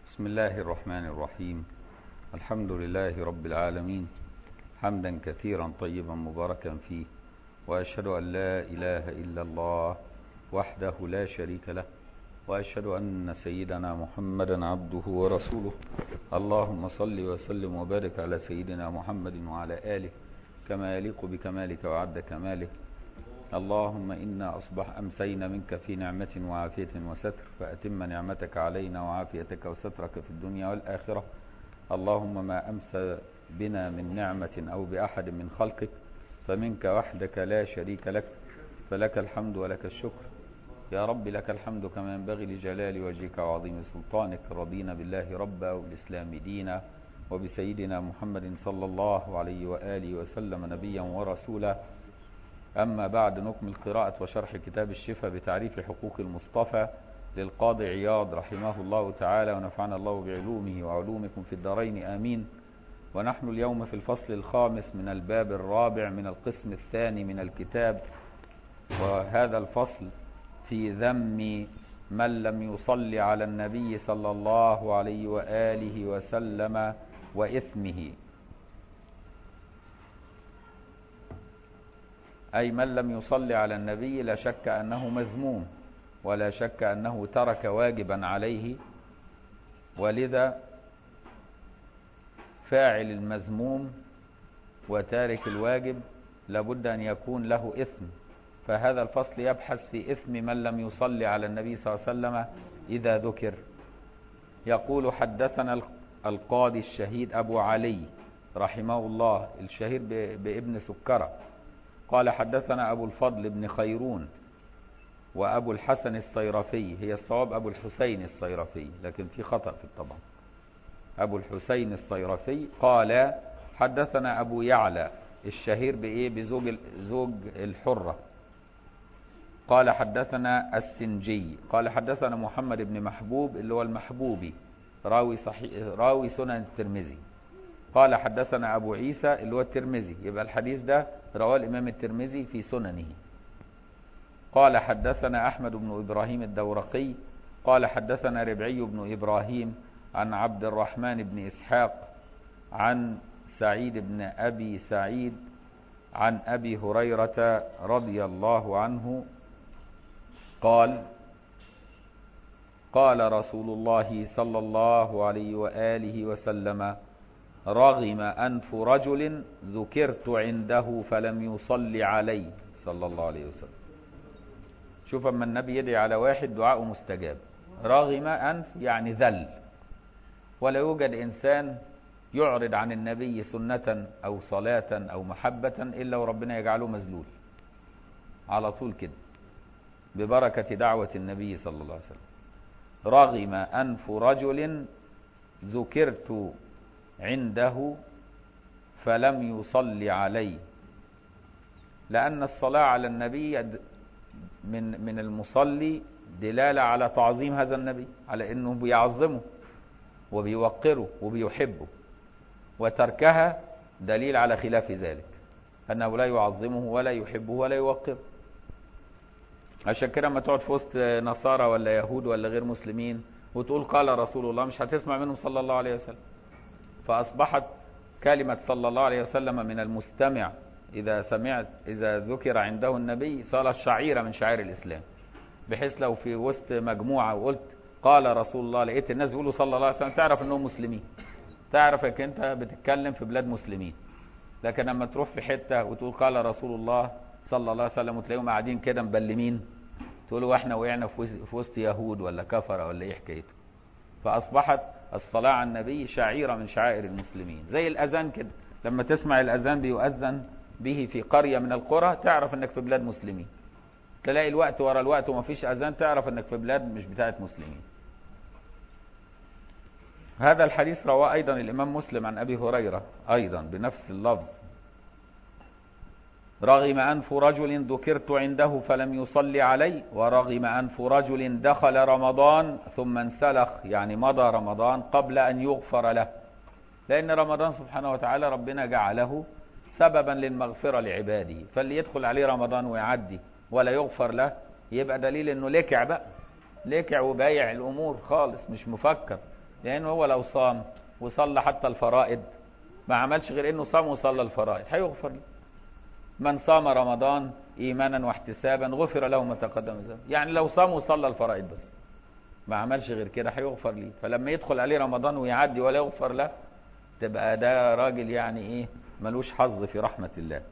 بسم الله الرحمن الرحيم. الحمد لله رب العالمين، حمدا كثيرا طيبا مباركا فيه، وأشهد أن لا إله إلا الله وحده لا شريك له، وأشهد أن سيدنا محمدا عبده ورسوله. اللهم صل وسلم وبارك على سيدنا محمد وعلى آله كما يليق بكمالك وعد كمالك. اللهم إنا أمسينا منك في نعمة وعافية وستر، فأتم نعمتك علينا وعافيتك وسترك في الدنيا والآخرة. اللهم ما أمسى بنا من نعمة أو بأحد من خلقك فمنك وحدك لا شريك لك، فلك الحمد ولك الشكر. يا رب لك الحمد كما ينبغي لجلال وجهك وعظيم سلطانك. رضينا بالله ربا وبالإسلام دينا وبسيدنا محمد صلى الله عليه وآله وسلم نبيا ورسولا. أما بعد، نكمل قراءة وشرح كتاب الشفاء بتعريف حقوق المصطفى للقاضي عياض رحمه الله تعالى، ونفعنا الله بعلومه وعلومكم في الدارين آمين. ونحن اليوم في الفصل الخامس من الباب الرابع من القسم الثاني من الكتاب، وهذا الفصل في ذم من لم يصلي على النبي صلى الله عليه وآله وسلم وإثمه، أي من لم يصلي على النبي لا شك أنه مذموم، ولا شك أنه ترك واجبا عليه، ولذا فاعل المذموم وتارك الواجب لابد أن يكون له إثم. فهذا الفصل يبحث في إثم من لم يصلي على النبي صلى الله عليه وسلم إذا ذكر. يقول: حدثنا القاضي الشهيد أبو علي رحمه الله، الشهير بابن سكرة، قال: حدثنا أبو الفضل بن خيرون وأبو الحسن الصيرفي. هي الصواب أبو الحسين الصيرفي، لكن في خطأ في الطبع. أبو الحسين الصيرفي قال: حدثنا أبو يعلى الشهير بزوج الحرة، قال: حدثنا السنجي قال: حدثنا محمد بن محبوب اللي هو المحبوبي راوي سنن الترمذي، قال: حدثنا أبو عيسى اللي هو الترمذي. يبقى الحديث ده رواه الإمام الترمذي في سننه. قال: حدثنا أحمد بن إبراهيم الدورقي قال: حدثنا ربعي بن إبراهيم عن عبد الرحمن بن إسحاق عن سعيد بن أبي سعيد عن أبي هريرة رضي الله عنه قال: قال رسول الله صلى الله عليه وآله وسلم: رغم أنف رجل ذكرت عنده فلم يصلي علي صلى الله عليه وسلم. شوف، اما النبي يدعي على واحد دعاءه مستجاب. رغم أنف يعني ذل، ولا يوجد إنسان يعرض عن النبي سنة أو صلاة أو محبة إلا وربنا يجعله مذلول على طول كده ببركة دعوة النبي صلى الله عليه وسلم. رغم أنف رجل ذكرت عنده فلم يصلي علي، لأن الصلاة على النبي من المصلي دلالة على تعظيم هذا النبي، على أنه بيعظمه وبيوقره وبيحبه، وتركها دليل على خلاف ذلك، أنه لا يعظمه ولا يحبه ولا يوقره. عشان كده لما تقعد في وسط نصارى ولا يهود ولا غير مسلمين وتقول قال رسول الله، مش هتسمع منهم صلى الله عليه وسلم. فأصبحت كلمة صلى الله عليه وسلم من المستمع إذا ذكر عنده النبي صارت شعيرة من شعائر الإسلام، بحيث لو في وسط مجموعة وقلت قال رسول الله لقيت الناس بيقولوا صلى الله عليه وسلم، تعرف أنهم مسلمين، تعرف أنك أنت بتتكلم في بلاد مسلمين. لكن لما تروح في حتة وتقول قال رسول الله صلى الله عليه وسلم وتلاقيهم قاعدين كده مبلمين، تقولوا واحنا وقعنا في وسط يهود ولا كفرة ولا ايه حكايته. فأصبحت الصلاة على النبي شعيرة من شعائر المسلمين، زي الأذان كده. لما تسمع الأذان بيؤذن به في قرية من القرى تعرف انك في بلاد مسلمين. تلاقي الوقت ورا الوقت وما فيش أذان تعرف انك في بلاد مش بتاعت مسلمين. هذا الحديث رواه أيضا الإمام مسلم عن أبي هريرة أيضا بنفس اللفظ: رغم أنف رجل ذكرت عنده فلم يصلي علي، ورغم أنف رجل دخل رمضان ثم انسلخ، يعني مضى رمضان قبل أن يغفر له. لأن رمضان سبحانه وتعالى ربنا جعله سببا للمغفرة لعباده، فاللي يدخل عليه رمضان ويعدي ولا يغفر له يبقى دليل انه لكع بقى، لكع وبايع الأمور خالص، مش مفكر لأنه هو لو صام وصلى حتى الفرائض ما عملش غير إنه صام وصلى الفرائض هيغفر له. من صام رمضان إيمانا واحتسابا غفر له ما تقدم من ذنبه. يعني لو صام وصلى الفرائض بس ما عملش غير كده هيغفر ليه. فلما يدخل عليه رمضان ويعدي ولا يغفر له تبقى ده راجل يعني إيه ملوش حظ في رحمة الله.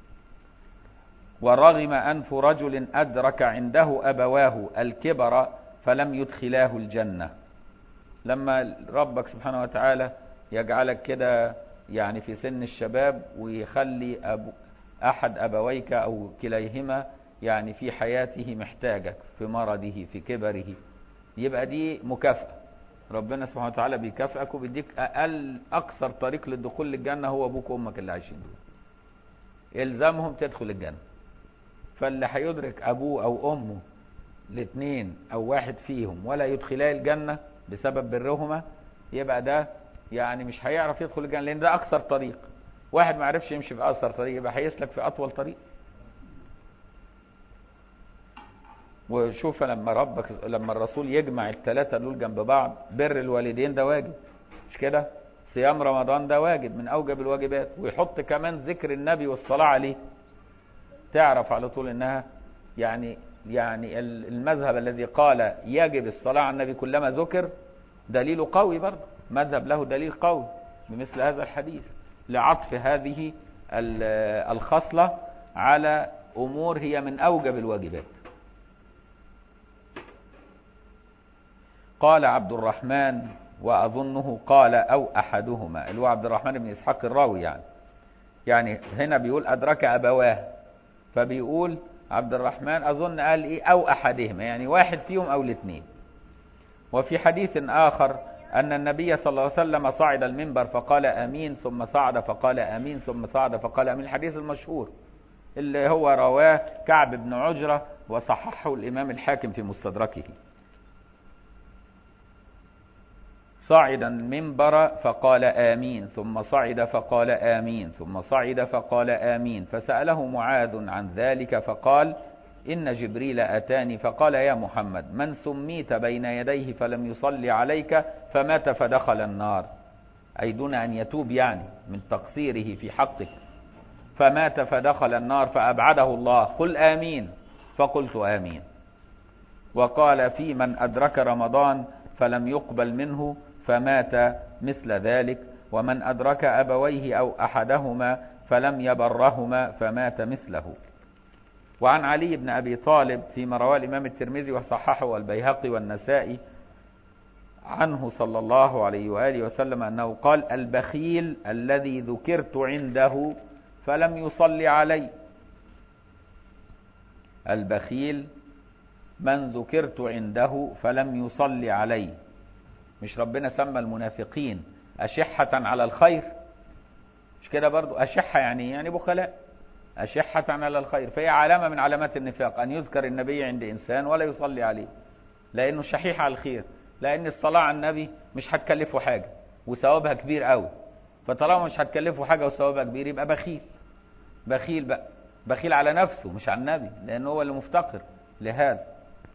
ورغم أنف رجل أدرك عنده أبواه الكبر فلم يدخلاه الجنة. لما ربك سبحانه وتعالى يجعلك كده يعني في سن الشباب ويخلي أحد أبويك أو كليهما يعني في حياته محتاجك في مرضه في كبره، يبقى دي مكافأة. ربنا سبحانه وتعالى بيكافئك وبيديك أقصر طريق للدخول للجنة هو أبوك وأمك اللي عايشين دول. إلزامهم تدخل الجنة. فاللي هيدرك أبوه أو أمه الاثنين أو واحد فيهم ولا يدخلاه الجنة بسبب برهما يبقى ده يعني مش هيعرف يدخل الجنة، لأن ده أقصر طريق. واحد ما عرفش يمشي في أقصر طريق يبقى هيسلك في أطول طريق. وشوف لما الرسول يجمع الثلاثة دول جنب بعض، بر الوالدين ده واجب مش كده؟ صيام رمضان ده واجب من أوجب الواجبات، ويحط كمان ذكر النبي والصلاة عليه، تعرف على طول إنها يعني المذهب الذي قال يجب الصلاة على النبي كلما ذكر دليل قوي، برضه مذهب له دليل قوي بمثل هذا الحديث لعطف هذه الخصلة على أمور هي من أوجب الواجبات. قال عبد الرحمن وأظنه قال أو أحدهما، اللي هو عبد الرحمن بن إسحاق الراوي يعني هنا بيقول أدرك أبواه، فبيقول عبد الرحمن أظن قال إيه أو أحدهما، يعني واحد فيهم أو الاثنين. وفي حديث آخر أن النبي صلى الله عليه وسلم صعد المنبر فقال آمين ثم صعد فقال آمين ثم صعد فقال آمين، الحديث المشهور اللي هو رواه كعب بن عجرة وصححه الإمام الحاكم في مستدركه. صعد المنبر فقال آمين ثم صعد فقال آمين ثم صعد فقال آمين، فسأله معاذ عن ذلك فقال إن جبريل أتاني فقال يا محمد من سميت بين يديه فلم يصلي عليك فمات فدخل النار، أي دون أن يتوب يعني من تقصيره في حقك، فمات فدخل النار فأبعده الله، قل آمين، فقلت آمين. وقال في من أدرك رمضان فلم يقبل منه فمات مثل ذلك، ومن أدرك أبويه أو أحدهما فلم يبرهما فمات مثله. وعن علي بن أبي طالب فيما رواه الإمام الترمذي وصححه والبيهقي والنسائي عنه صلى الله عليه وآله وسلم أنه قال البخيل الذي ذكرت عنده فلم يصلي علي. البخيل من ذكرت عنده فلم يصلي علي. مش ربنا سمى المنافقين أشحة على الخير؟ مش كده برضو؟ أشحة يعني بخلاء، أشحة على الخير، فهي علامة من علامات النفاق أن يذكر النبي عند إنسان ولا يصلي عليه لأنه شحيح على الخير، لأن الصلاة على النبي مش هتكلفه حاجة وثوابها كبير قوي، فطالما مش هتكلفه حاجة وثوابها كبير يبقى بخيل. بخيل بقى، بخيل على نفسه مش على النبي لأنه هو اللي مفتقر لهذا.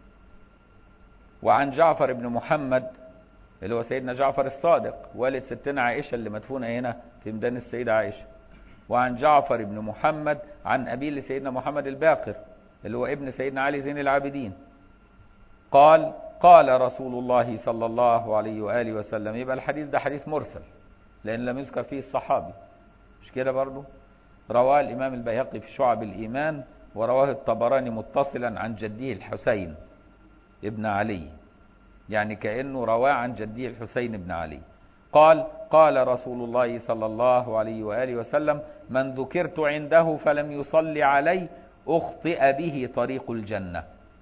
وعن جعفر بن محمد اللي هو سيدنا جعفر الصادق والد ستنا عائشة اللي مدفونة هنا في ميدان السيدة عائشة. وعن جعفر بن محمد عن أبيه لسيدنا محمد الباقر اللي هو ابن سيدنا علي زين العابدين قال قال رسول الله صلى الله عليه وآله وسلم. يبقى الحديث ده حديث مرسل لأن لم يذكر فيه الصحابي، مش كده برضو؟ رواه الإمام البيهقي في شعب الإيمان، ورواه الطبراني متصلا عن جده الحسين ابن علي، يعني كأنه رواه عن جده الحسين بن علي قال قال رسول الله صلى الله عليه وآله وسلم من ذكرت عنده فلم يصلي علي أخطئ به طريق الجنة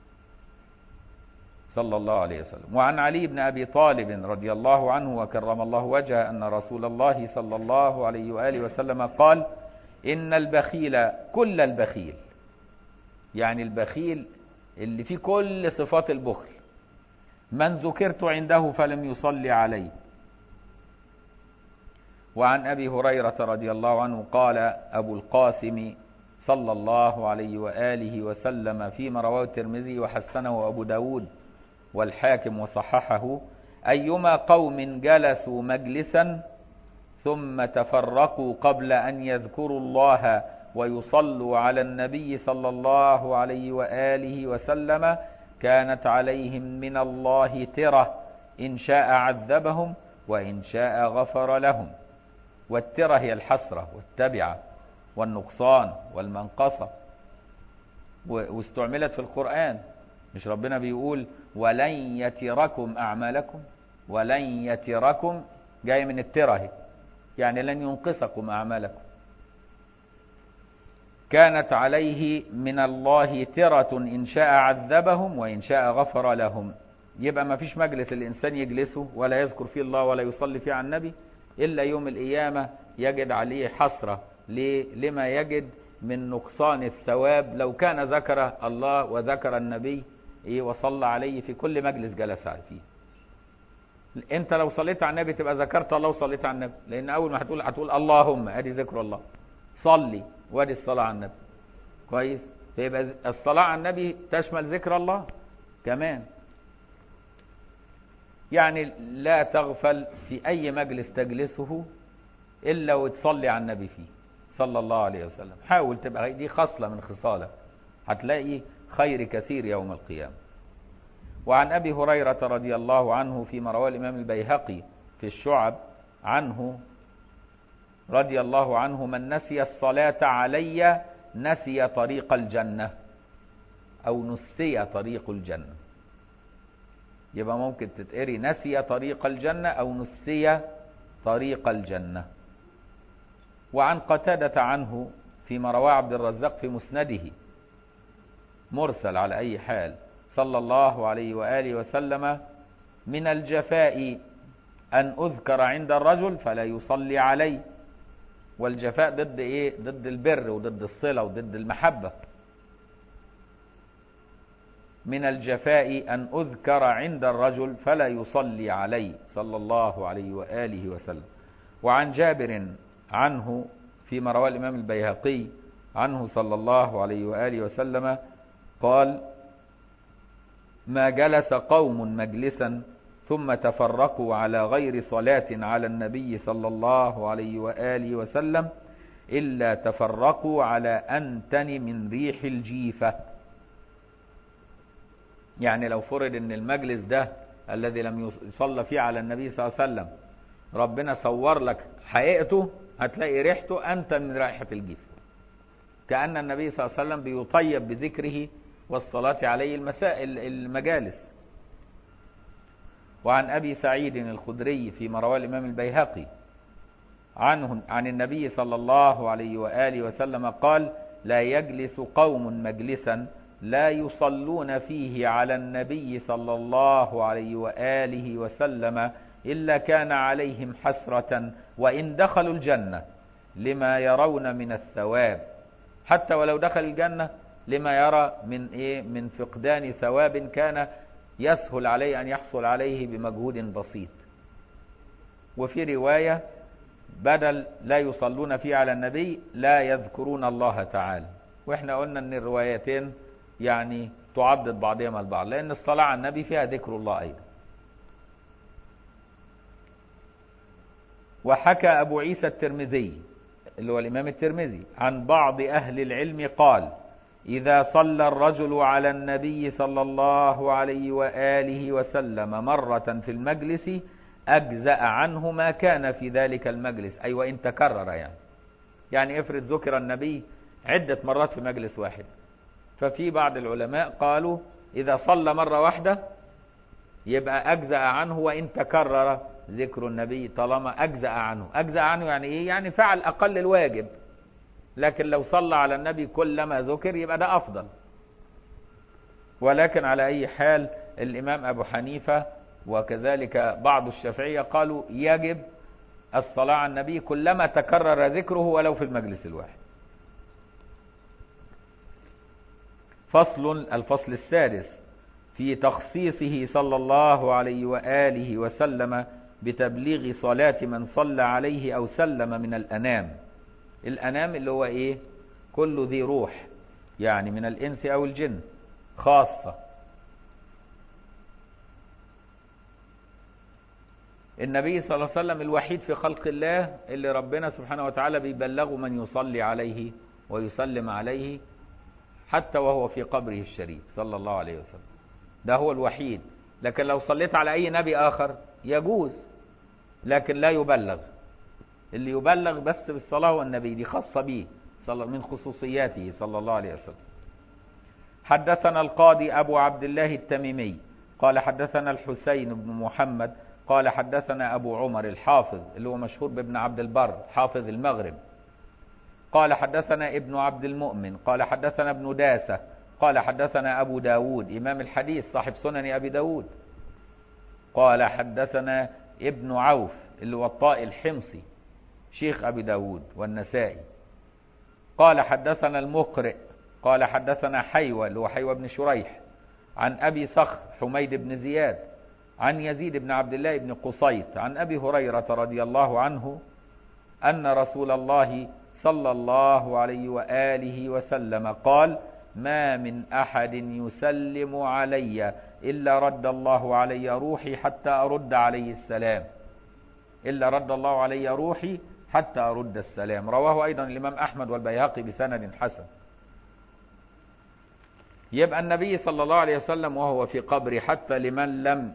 صلى الله عليه وسلم. وعن علي بن أبي طالب رضي الله عنه وكرم الله وجهه أن رسول الله صلى الله عليه وآله وسلم قال إن البخيل كل البخيل، يعني البخيل اللي فيه كل صفات البخل، من ذكرت عنده فلم يصلي عليه. وعن أبي هريرة رضي الله عنه قال أبو القاسم صلى الله عليه وآله وسلم فيما رواه الترمذي وحسنه أبو داود والحاكم وصححه أيما قوم جلسوا مجلسا ثم تفرقوا قبل أن يذكروا الله ويصلوا على النبي صلى الله عليه وآله وسلم كانت عليهم من الله ترة، إن شاء عذبهم وإن شاء غفر لهم. والترة هي الحسرة والتبعة والنقصان والمنقصة، واستعملت في القرآن. مش ربنا بيقول ولن يتركم أعمالكم؟ ولن يتركم جاي من الترة، يعني لن ينقصكم أعمالكم. كانت عليه من الله ترة، إن شاء عذبهم وإن شاء غفر لهم. يبقى ما فيش مجلس الإنسان يجلسه ولا يذكر فيه الله ولا يصلي فيه على النبي إلا يوم القيامة يجد عليه حسرة لما يجد من نقصان الثواب لو كان ذكر الله وذكر النبي وصلى عليه في كل مجلس جلس فيه. انت لو صليت على النبي تبقى ذكرت الله وصليت على النبي، لان اول ما هتقول اللهم ادي ذكر الله، صلي وادي الصلاة على النبي. كويس؟ فيبقى الصلاة على النبي تشمل ذكر الله كمان. يعني لا تغفل في اي مجلس تجلسه الا وتصلي على النبي فيه صلى الله عليه وسلم. حاول تبقى دي خصلة من خصالك، هتلاقي خير كثير يوم القيامة. وعن أبي هريرة رضي الله عنه فيما رواه الإمام البيهقي في الشعب عنه رضي الله عنه: من نسي الصلاة علي نسي طريق الجنة، أو نسي طريق الجنة. يبقى ممكن تتقري نسي طريق الجنة أو نسي طريق الجنة. وعن قتادة عنه فيما رواه عبد الرزاق في مسنده مرسل على أي حال: صلى الله عليه وآله وسلم: من الجفاء أن أذكر عند الرجل فلا يصلي علي. والجفاء ضد إيه؟ ضد البر وضد الصلة وضد المحبة. من الجفاء أن أذكر عند الرجل فلا يصلي علي صلى الله عليه وآله وسلم. وعن جابر عنه فيما رواه الإمام البيهقي عنه صلى الله عليه وآله وسلم قال: ما جلس قوم مجلسا ثم تفرقوا على غير صلاة على النبي صلى الله عليه وآله وسلم إلا تفرقوا على أنتن من ريح الجيفة. يعني لو فرض ان المجلس ده الذي لم يصلى فيه على النبي صلى الله عليه وسلم ربنا صور لك حقيقته، هتلاقي ريحته أنتن من رائحة الجيفة، كأن النبي صلى الله عليه وسلم بيطيب بذكره والصلاة عليه المجالس. وعن أبي سعيد الخدري فيما رواه الإمام البيهقي عنه عن النبي صلى الله عليه وآله وسلم قال: لا يجلس قوم مجلسا لا يصلون فيه على النبي صلى الله عليه وآله وسلم إلا كان عليهم حسرة وإن دخلوا الجنة لما يرون من الثواب. حتى ولو دخل الجنة لما يرى من فقدان ثواب كان يسهل عليه أن يحصل عليه بمجهود بسيط. وفي رواية بدل لا يصلون فيه على النبي لا يذكرون الله تعالى. واحنا قلنا ان الروايتين يعني تعضد بعضها مع البعض، لأن الصلاة على النبي فيها ذكر الله أيضا. وحكى أبو عيسى الترمذي اللي هو الإمام الترمذي عن بعض أهل العلم قال: إذا صلى الرجل على النبي صلى الله عليه وآله وسلم مرة في المجلس أجزأ عنه ما كان في ذلك المجلس، أي وإن تكرر. يعني افرض ذكر النبي عدة مرات في مجلس واحد، ففي بعض العلماء قالوا إذا صلى مرة واحدة يبقى أجزأ عنه وإن تكرر ذكر النبي، طالما أجزأ عنه. أجزأ عنه يعني إيه؟ يعني فعل أقل الواجب، لكن لو صلى على النبي كلما ذكر يبقى ده أفضل. ولكن على أي حال الإمام أبو حنيفة وكذلك بعض الشافعية قالوا يجب الصلاة على النبي كلما تكرر ذكره ولو في المجلس الواحد. الفصل السادس في تخصيصه صلى الله عليه وآله وسلم بتبليغ صلاة من صلى عليه أو سلم من الأنام. الأنام اللي هو إيه؟ كل ذي روح، يعني من الإنس أو الجن خاصة. النبي صلى الله عليه وسلم الوحيد في خلق الله اللي ربنا سبحانه وتعالى بيبلغه من يصلي عليه ويسلم عليه حتى وهو في قبره الشريف صلى الله عليه وسلم. ده هو الوحيد. لكن لو صليت على أي نبي آخر يجوز، لكن لا يبلغ. اللي يبلغ بس بالصلاة والنبي دي خاصة به من خصوصياته صلى الله عليه وسلم. حدثنا القاضي أبو عبد الله التميمي قال حدثنا الحسين بن محمد قال حدثنا أبو عمر الحافظ اللي هو مشهور بابن عبد البر حافظ المغرب قال حدثنا ابن عبد المؤمن قال حدثنا ابن داسة قال حدثنا أبو داود إمام الحديث صاحب سنن أبي داود قال حدثنا ابن عوف اللي هو الطائي الحمصي شيخ أبي داود والنسائي قال حدثنا المقرئ قال حدثنا حيوى اللي هو حيوى بن شريح عن أبي صخر حميد بن زياد عن يزيد بن عبد الله بن قصيط عن أبي هريرة رضي الله عنه أن رسول الله صلى الله عليه وآله وسلم قال ما من أحد يسلم علي إلا رد الله علي روحي حتى أرد عليه السلام إلا رد الله علي روحي حتى أرد السلام. رواه أيضا الإمام أحمد والبيهقي بسند حسن. يبقى النبي صلى الله عليه وسلم وهو في قبره حتى لمن لم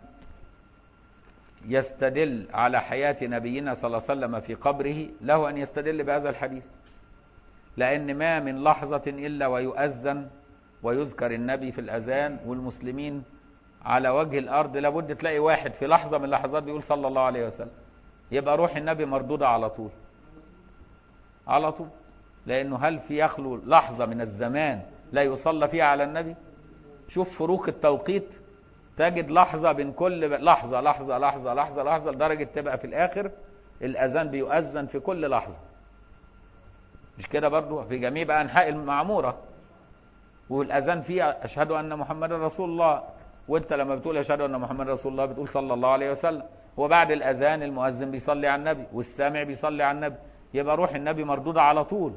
يستدل على حياة نبينا صلى الله عليه وسلم في قبره له أن يستدل بهذا الحديث، لأن ما من لحظة إلا ويؤذن ويذكر النبي في الأذان والمسلمين على وجه الأرض لابد تلاقي واحد في لحظة من اللحظات بيقول صلى الله عليه وسلم. يبقى روح النبي مردودة على طول على طول، لأنه هل في يخلو لحظة من الزمان لا يصلى فيها على النبي؟ شوف فروق التوقيت، تجد لحظة بين كل لحظة لحظة لحظة لحظة لحظة لدرجة تبقى في الآخر الأذان بيؤذن في كل لحظة. مش كده برضو في جميع بقى أنحاء المعمورة والأذان فيها أشهد أن محمد رسول الله، وانت لما بتقول أشهد أن محمد رسول الله بتقول صلى الله عليه وسلم، وبعد الأذان المؤذن بيصلي على النبي والسامع بيصلي على النبي، يبقى روح النبي مردودة على طول.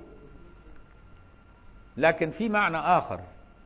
لكن في معنى آخر،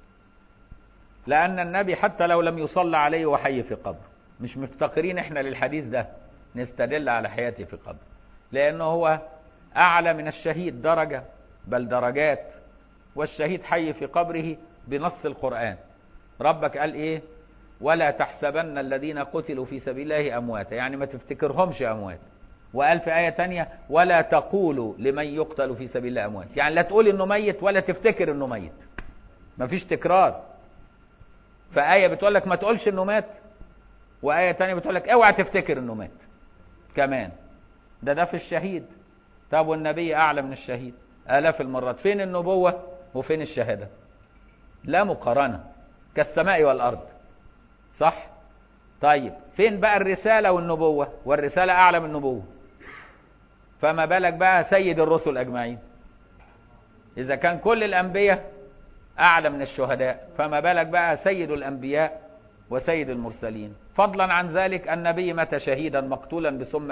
لأن النبي حتى لو لم يصلى عليه وحي في قبر مش مفتقرين احنا للحديث ده نستدل على حياته في قبر، لأنه هو أعلى من الشهيد درجة بل درجات، والشهيد حي في قبره بنص القرآن. ربك قال إيه؟ ولا تحسبن الذين قتلوا في سبيل الله أمواتا، يعني ما تفتكرهمش أموات. وقال في آية تانية ولا تقولوا لمن يقتل في سبيل الله أموات، يعني لا تقول إنه ميت ولا تفتكر إنه ميت، ما فيش تكرار. فآية بتقول لك ما تقولش إنه مات، وآية تانية بتقول لك اوعى تفتكر إنه مات كمان. ده في الشهيد. طب والنبي أعلى من الشهيد آلاف المرات. فين النبوة وفين الشهادة؟ لا مقارنة، كالسماء والأرض، صح؟ طيب فين بقى الرسالة والنبوة؟ والرسالة أعلى من النبوة، فما بالك بقى سيد الرسل أجمعين؟ إذا كان كل الأنبياء أعلى من الشهداء، فما بالك بقى سيد الأنبياء وسيد المرسلين؟ فضلا عن ذلك النبي مات شهيدا مقتولا بسم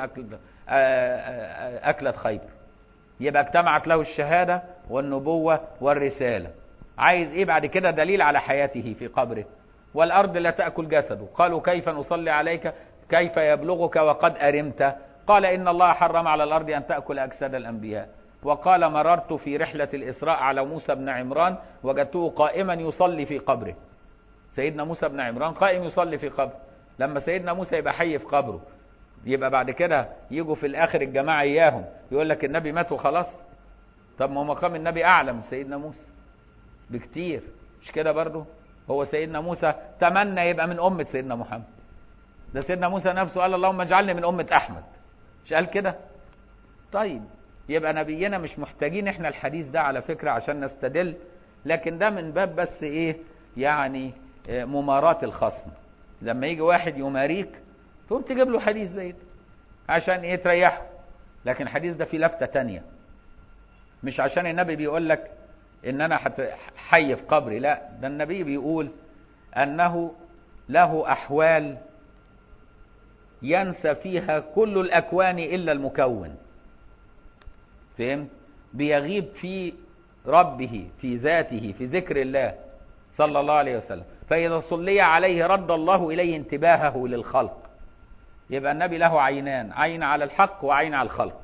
أكلة خيبر، يبقى اجتمعت له الشهادة والنبوة والرسالة. عايز إيه بعد كده؟ دليل على حياته في قبره. والأرض لا تأكل جسده. قالوا كيف نصلي عليك كيف يبلغك وقد أرمت؟ قال إن الله حرم على الأرض أن تأكل أجساد الأنبياء. وقال مررت في رحلة الإسراء على موسى بن عمران وجدته قائما يصلي في قبره. سيدنا موسى بن عمران قائم يصلي في قبره. لما سيدنا موسى يبقى حي في قبره، يبقى بعد كده يجوا في الآخر الجماعة إياهم يقول لك النبي مات وخلاص؟ طب ما هو مقام النبي أعلى من سيدنا موسى بكتير، مش كده برضه؟ هو سيدنا موسى تمنى يبقى من أمة سيدنا محمد. ده سيدنا موسى نفسه قال اللهم اجعلني من أمة أحمد، مش قال كده؟ طيب يبقى نبينا مش محتاجين احنا الحديث ده على فكرة عشان نستدل، لكن ده من باب بس ايه يعني مماراة الخصم. لما يجي واحد يماريك تقوم تجيب له حديث زي ده عشان ايه؟ تريحه. لكن الحديث ده فيه لفتة تانية، مش عشان النبي بيقول لك ان انا حي في قبري، لا، ده النبي بيقول انه له احوال ينسى فيها كل الاكوان الا المكون. فهمت؟ بيغيب في ربه في ذاته في ذكر الله صلى الله عليه وسلم، فإذا صلي عليه رد الله إليه انتباهه للخلق. يبقى النبي له عينان، عين على الحق وعين على الخلق.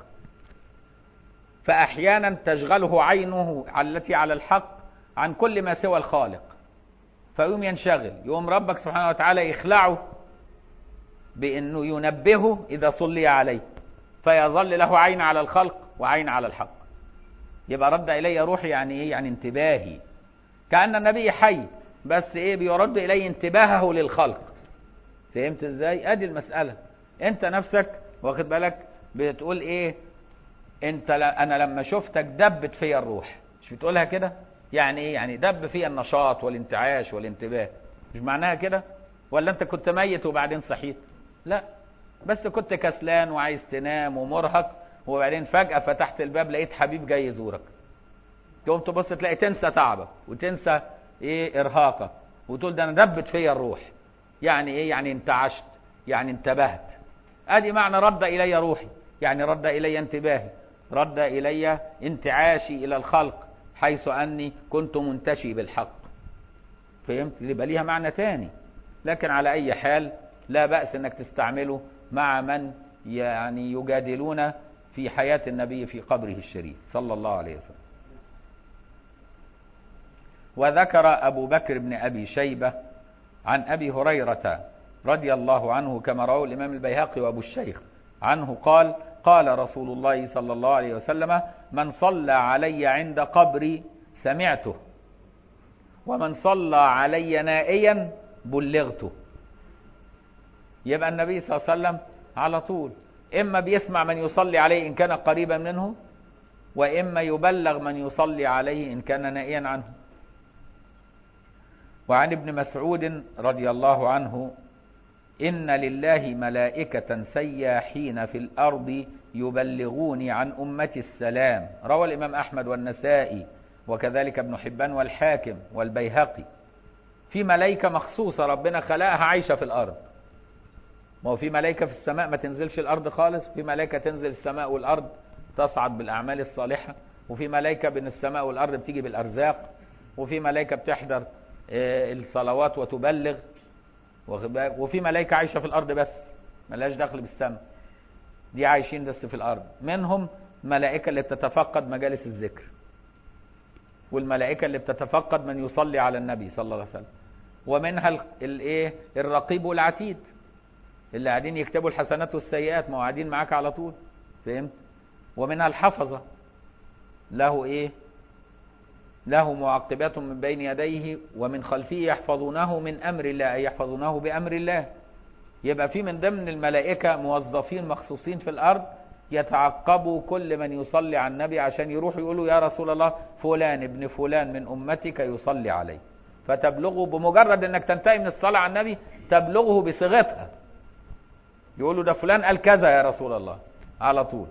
فأحيانا تشغله عينه التي على الحق عن كل ما سوى الخالق، فيقوم ينشغل، يقوم ربك سبحانه وتعالى يخلعه بأنه ينبهه إذا صلي عليه، فيظل له عين على الخلق وعين على الحق. يبقى رد إلي روحي يعني إيه؟ يعني انتباهي، كأن النبي حي بس إيه؟ بيرد إلي انتباهه للخلق. فهمت إزاي؟ أدي المسألة. أنت نفسك واخد بالك بتقول إيه؟ أنا لما شفتك دبت فيا الروح، مش بتقولها كده؟ يعني إيه؟ يعني دب فيا النشاط والانتعاش والانتباه، مش معناها كده؟ ولا أنت كنت ميت وبعدين صحيت؟ لا، بس كنت كسلان وعايز تنام ومرهق، وبعدين فجأة فتحت الباب لقيت حبيب جاي يزورك، تقوم تبص تلاقي تنسى تعبك وتنسى ايه ارهاقك، وتقول ده انا دبت فيا الروح. يعني ايه؟ يعني انتعشت، يعني انتبهت. ادي معنى رد الي روحي، يعني رد الي انتباهي، رد الي انتعاشي الى الخلق، حيث اني كنت منتشي بالحق. فهمت؟ يبقى ليها معنى تاني. لكن على اي حال لا بأس انك تستعمله مع من يعني يجادلون في حياة النبي في قبره الشريف صلى الله عليه وسلم. وذكر أبو بكر بن أبي شيبة عن أبي هريرة رضي الله عنه كما رواه الإمام البيهقي وأبو الشيخ عنه قال: قال رسول الله صلى الله عليه وسلم: من صلى علي عند قبري سمعته، ومن صلى علي نائيا بلغته. يبقى النبي صلى الله عليه وسلم على طول إما بيسمع من يصلي عليه إن كان قريبا منه، وإما يبلغ من يصلي عليه إن كان نائيا عنه. وعن ابن مسعود رضي الله عنه: إن لله ملائكة سياحين في الأرض يبلغوني عن أمتي السلام. روى الإمام أحمد والنسائي وكذلك ابن حبان والحاكم والبيهقي. في ملائكة مخصوصة ربنا خلقها عايشة في الأرض. ما هو في ملائكة في السماء ما تنزلش الأرض خالص، في ملائكة تنزل السماء والأرض تصعد بالأعمال الصالحة، وفي ملائكة بين السماء والأرض بتيجي بالأرزاق، وفي ملائكة بتحضر الصلوات وتبلغ، وفي ملائكة عايشة في الأرض بس ملهاش دخل بالسماء، دي عايشين بس في الأرض. منهم ملائكة اللي بتتفقد مجالس الذكر، والملائكة اللي بتتفقد من يصلي على النبي صلى الله عليه وسلم، ومنها الرقيب والعتيد اللي قاعدين يكتبوا الحسنات والسيئات، ما هو قاعدين معاك على طول. فهمت؟ ومنها الحفظة، له معقبات من بين يديه ومن خلفه يحفظونه من أمر الله، أي يحفظونه بأمر الله. يبقى في من ضمن الملائكة موظفين مخصوصين في الأرض يتعقبوا كل من يصلي على النبي عشان يروحوا يقولوا: يا رسول الله فلان ابن فلان من أمتك يصلي عليه، فتبلغه بمجرد أنك تنتهي من الصلاة على النبي تبلغه بصيغتها، يقولوا: ده فلان قال كذا يا رسول الله على طول.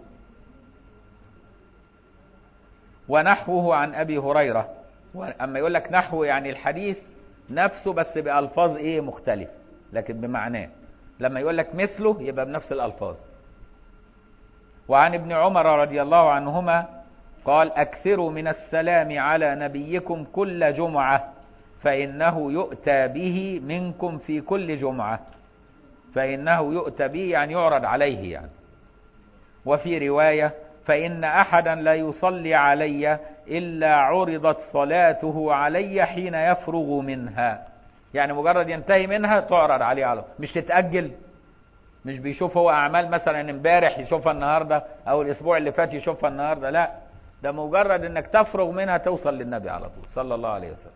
ونحوه عن أبي هريرة. أما يقول لك نحو يعني الحديث نفسه بس بألفاظ مختلف لكن بمعناه. لما يقول لك مثله يبقى بنفس الألفاظ. وعن ابن عمر رضي الله عنهما قال: أكثروا من السلام على نبيكم كل جمعة، فإنه يؤتى به منكم في كل جمعة. فإنه يؤتى به يعني يعرض عليه يعني. وفي رواية: فإن أحدا لا يصلي علي إلا عرضت صلاته علي حين يفرغ منها. يعني مجرد ينتهي منها تعرض عليه على، مش تتأجل، مش بيشوف هو أعمال مثلا امبارح يشوفها النهاردة أو الأسبوع اللي فات يشوفها النهاردة، لا، ده مجرد إنك تفرغ منها توصل للنبي على طول صلى الله عليه وسلم.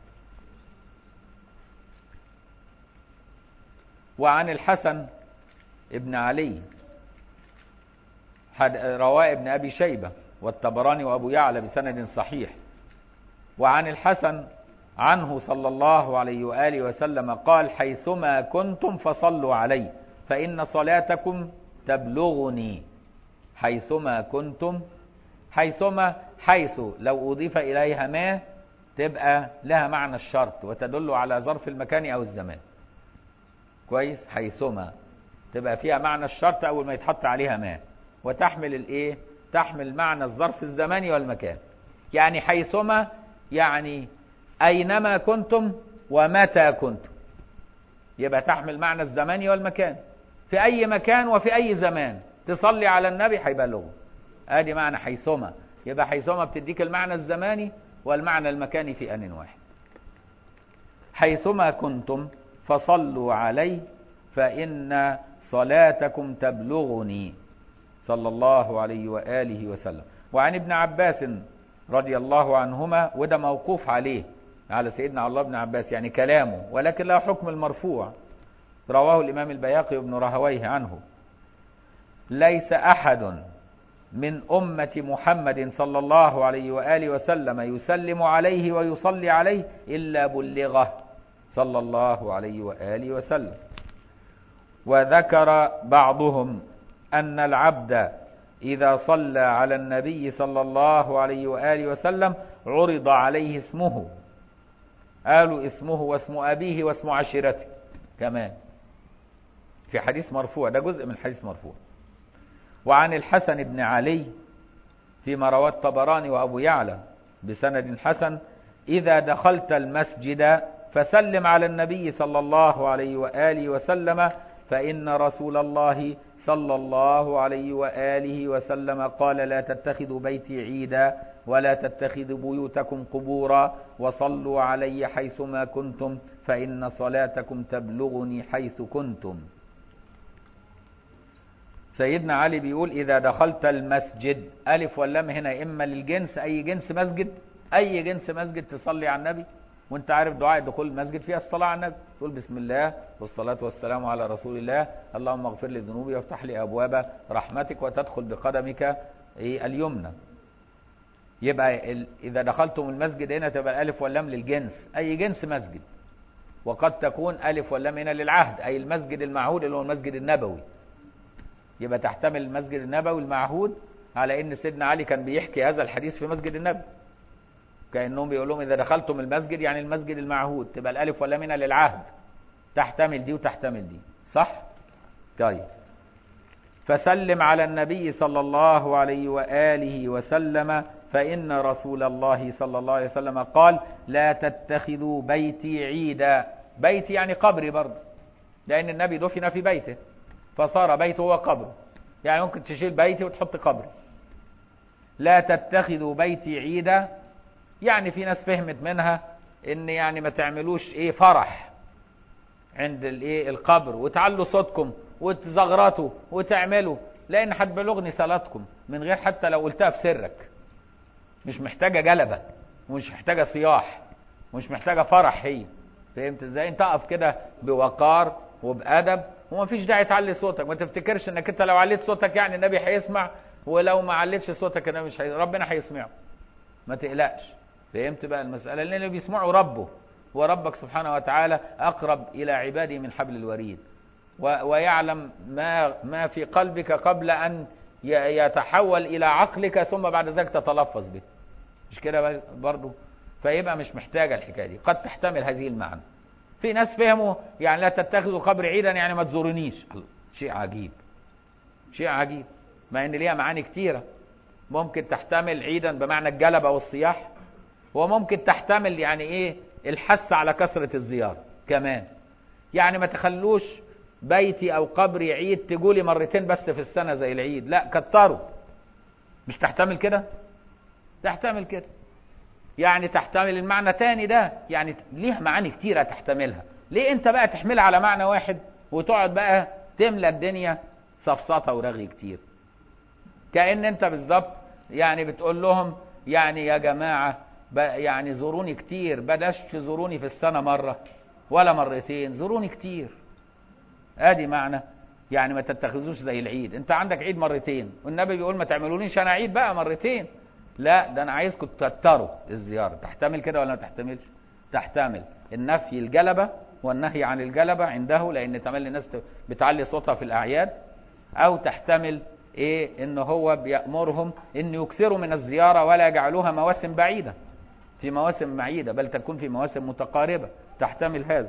وعن الحسن ابن علي رواه ابن أبي شيبة والطبراني وأبو يعلى بسند صحيح. وعن الحسن عنه صلى الله عليه وآله وسلم قال: حيثما كنتم فصلوا علي فإن صلاتكم تبلغني. حيثما كنتم، حيثما حيث لو أضيف إليها ما تبقى لها معنى الشرط وتدل على ظرف المكان أو الزمان. كويس؟ حيثما تبقى فيها معنى الشرط أول ما يتحط عليها ما، وتحمل تحمل معنى الظرف الزماني والمكان. يعني حيثما يعني أينما كنتم ومتى كنتم، يبقى تحمل معنى الزماني والمكان. في أي مكان وفي أي زمان تصلي على النبي هيبلغه. ادي معنى حيثما. يبقى حيثما بتديك المعنى الزماني والمعنى المكاني في آن واحد. حيثما كنتم فصلوا عليه فإن صلاتكم تبلغني صلى الله عليه وآله وسلم. وعن ابن عباس رضي الله عنهما، وده موقوف عليه على سيدنا عبد الله بن عباس يعني كلامه، ولكن له حكم المرفوع، رواه الإمام البيهقي وابن راهويه عنه: ليس أحد من أمة محمد صلى الله عليه وآله وسلم يسلم عليه ويصلي عليه إلا بلغه صلى الله عليه وآله وسلم. وذكر بعضهم أن العبد إذا صلى على النبي صلى الله عليه وآله وسلم عرض عليه اسمه، قالوا اسمه واسم أبيه واسم عشيرته كمان في حديث مرفوع، ده جزء من حديث مرفوع. وعن الحسن بن علي فيما رواه الطبراني وأبو يعلى بسند حسن: إذا دخلت المسجد فسلم على النبي صلى الله عليه وآله وسلم فإن رسول الله صلى الله عليه وآله وسلم قال: لا تتخذوا بيتي عيدا ولا تتخذوا بيوتكم قبورا وصلوا علي حيثما كنتم فإن صلاتكم تبلغني حيث كنتم. سيدنا علي بيقول: إذا دخلت المسجد، ألف واللام هنا إما للجنس، أي جنس مسجد، أي جنس مسجد تصلي على النبي. وانت عارف دعاء دخول المسجد فيها الصلاة على النبي، تقول بسم الله والصلاة والسلام على رسول الله، اللهم اغفر لي ذنوبي وافتح لي أبواب رحمتك وتدخل بقدمك اليمنى. يبقى إذا دخلتم المسجد هنا تبقى ألف واللام للجنس، أي جنس مسجد. وقد تكون ألف واللام هنا للعهد، أي المسجد المعهود اللي هو المسجد النبوي. يبقى تحتمل المسجد النبوي المعهود على ان سيدنا علي كان بيحكي هذا الحديث في مسجد النبي، كأنهم بيقول لهم اذا دخلتم المسجد يعني المسجد المعهود، تبقى الالف واللام هنا للعهد، تحتمل دي وتحتمل دي، صح؟ طيب. فسلم على النبي صلى الله عليه وآله وسلم فإن رسول الله صلى الله عليه وسلم قال: لا تتخذوا بيتي عيدا. بيتي يعني قبري برضه، لأن النبي دفن في بيته فصار بيته هو قبره، يعني ممكن تشيل بيتي وتحط قبري. لا تتخذوا بيتي عيدا، يعني في ناس فهمت منها ان يعني ما تعملوش فرح عند القبر وتعلوا صوتكم وتزغرطوا وتعملوا، لان هتبلغني صلاتكم من غير حتى لو قلتها في سرك. مش محتاجه جلبه ومش محتاجه صياح ومش محتاجه فرح هي. فهمت ازاي؟ انت اقف كده بوقار وبأدب وما فيش داعي تعلي صوتك. ما تفتكرش انك انت لو عليت صوتك يعني النبي هيسمع، ولو ما عليتش صوتك النبي مش ربنا هيسمعه. ما تقلقش. فهمت بقى المسألة؟ لأن اللي بيسمعه ربه، وربك سبحانه وتعالى أقرب إلى عباده من حبل الوريد، ويعلم ما في قلبك قبل أن يتحول إلى عقلك ثم بعد ذلك تتلفظ به. مش كده برضو؟ فيبقى مش محتاجة الحكاية دي، قد تحتمل هذه المعنى. في ناس فهموا يعني لا تتخذوا قبر عيدا يعني ما تزورنيش. شيء عجيب، شيء عجيب، مع ان ليها معاني كتيرة. ممكن تحتمل عيدا بمعنى الجلبة والصياح، وممكن تحتمل يعني الحث على كثرة الزيارة كمان. يعني ما تخلوش بيتي او قبري عيد تقولي مرتين بس في السنة زي العيد، لا كتروا. مش تحتمل كده؟ تحتمل كده، يعني تحتمل المعنى تاني ده، يعني ليها معاني كتيرة تحتملها. ليه انت بقى تحملها على معنى واحد وتقعد بقى تملى الدنيا صفصطة ورغي كتير؟ كأن انت بالظبط يعني بتقول لهم يعني يا جماعة يعني زوروني كتير، بلاش تزوروني في السنة مرة ولا مرتين، زوروني كتير. ادي معنى يعني ما تتخذوش زي العيد. انت عندك عيد مرتين والنبي بيقول ما تعملونيش انا عيد بقى مرتين، لا ده انا عايزكم تكتروا الزيارة. تحتمل كده ولا ما تحتملش؟ تحتمل النفي الجلبة والنهي عن الجلبة عنده، لان تملي الناس بتعلي صوتها في الاعياد، او تحتمل ان هو بيأمرهم ان يكثروا من الزيارة ولا يجعلوها مواسم بعيدة، في مواسم بعيدة بل تكون في مواسم متقاربة. تحتمل هذا.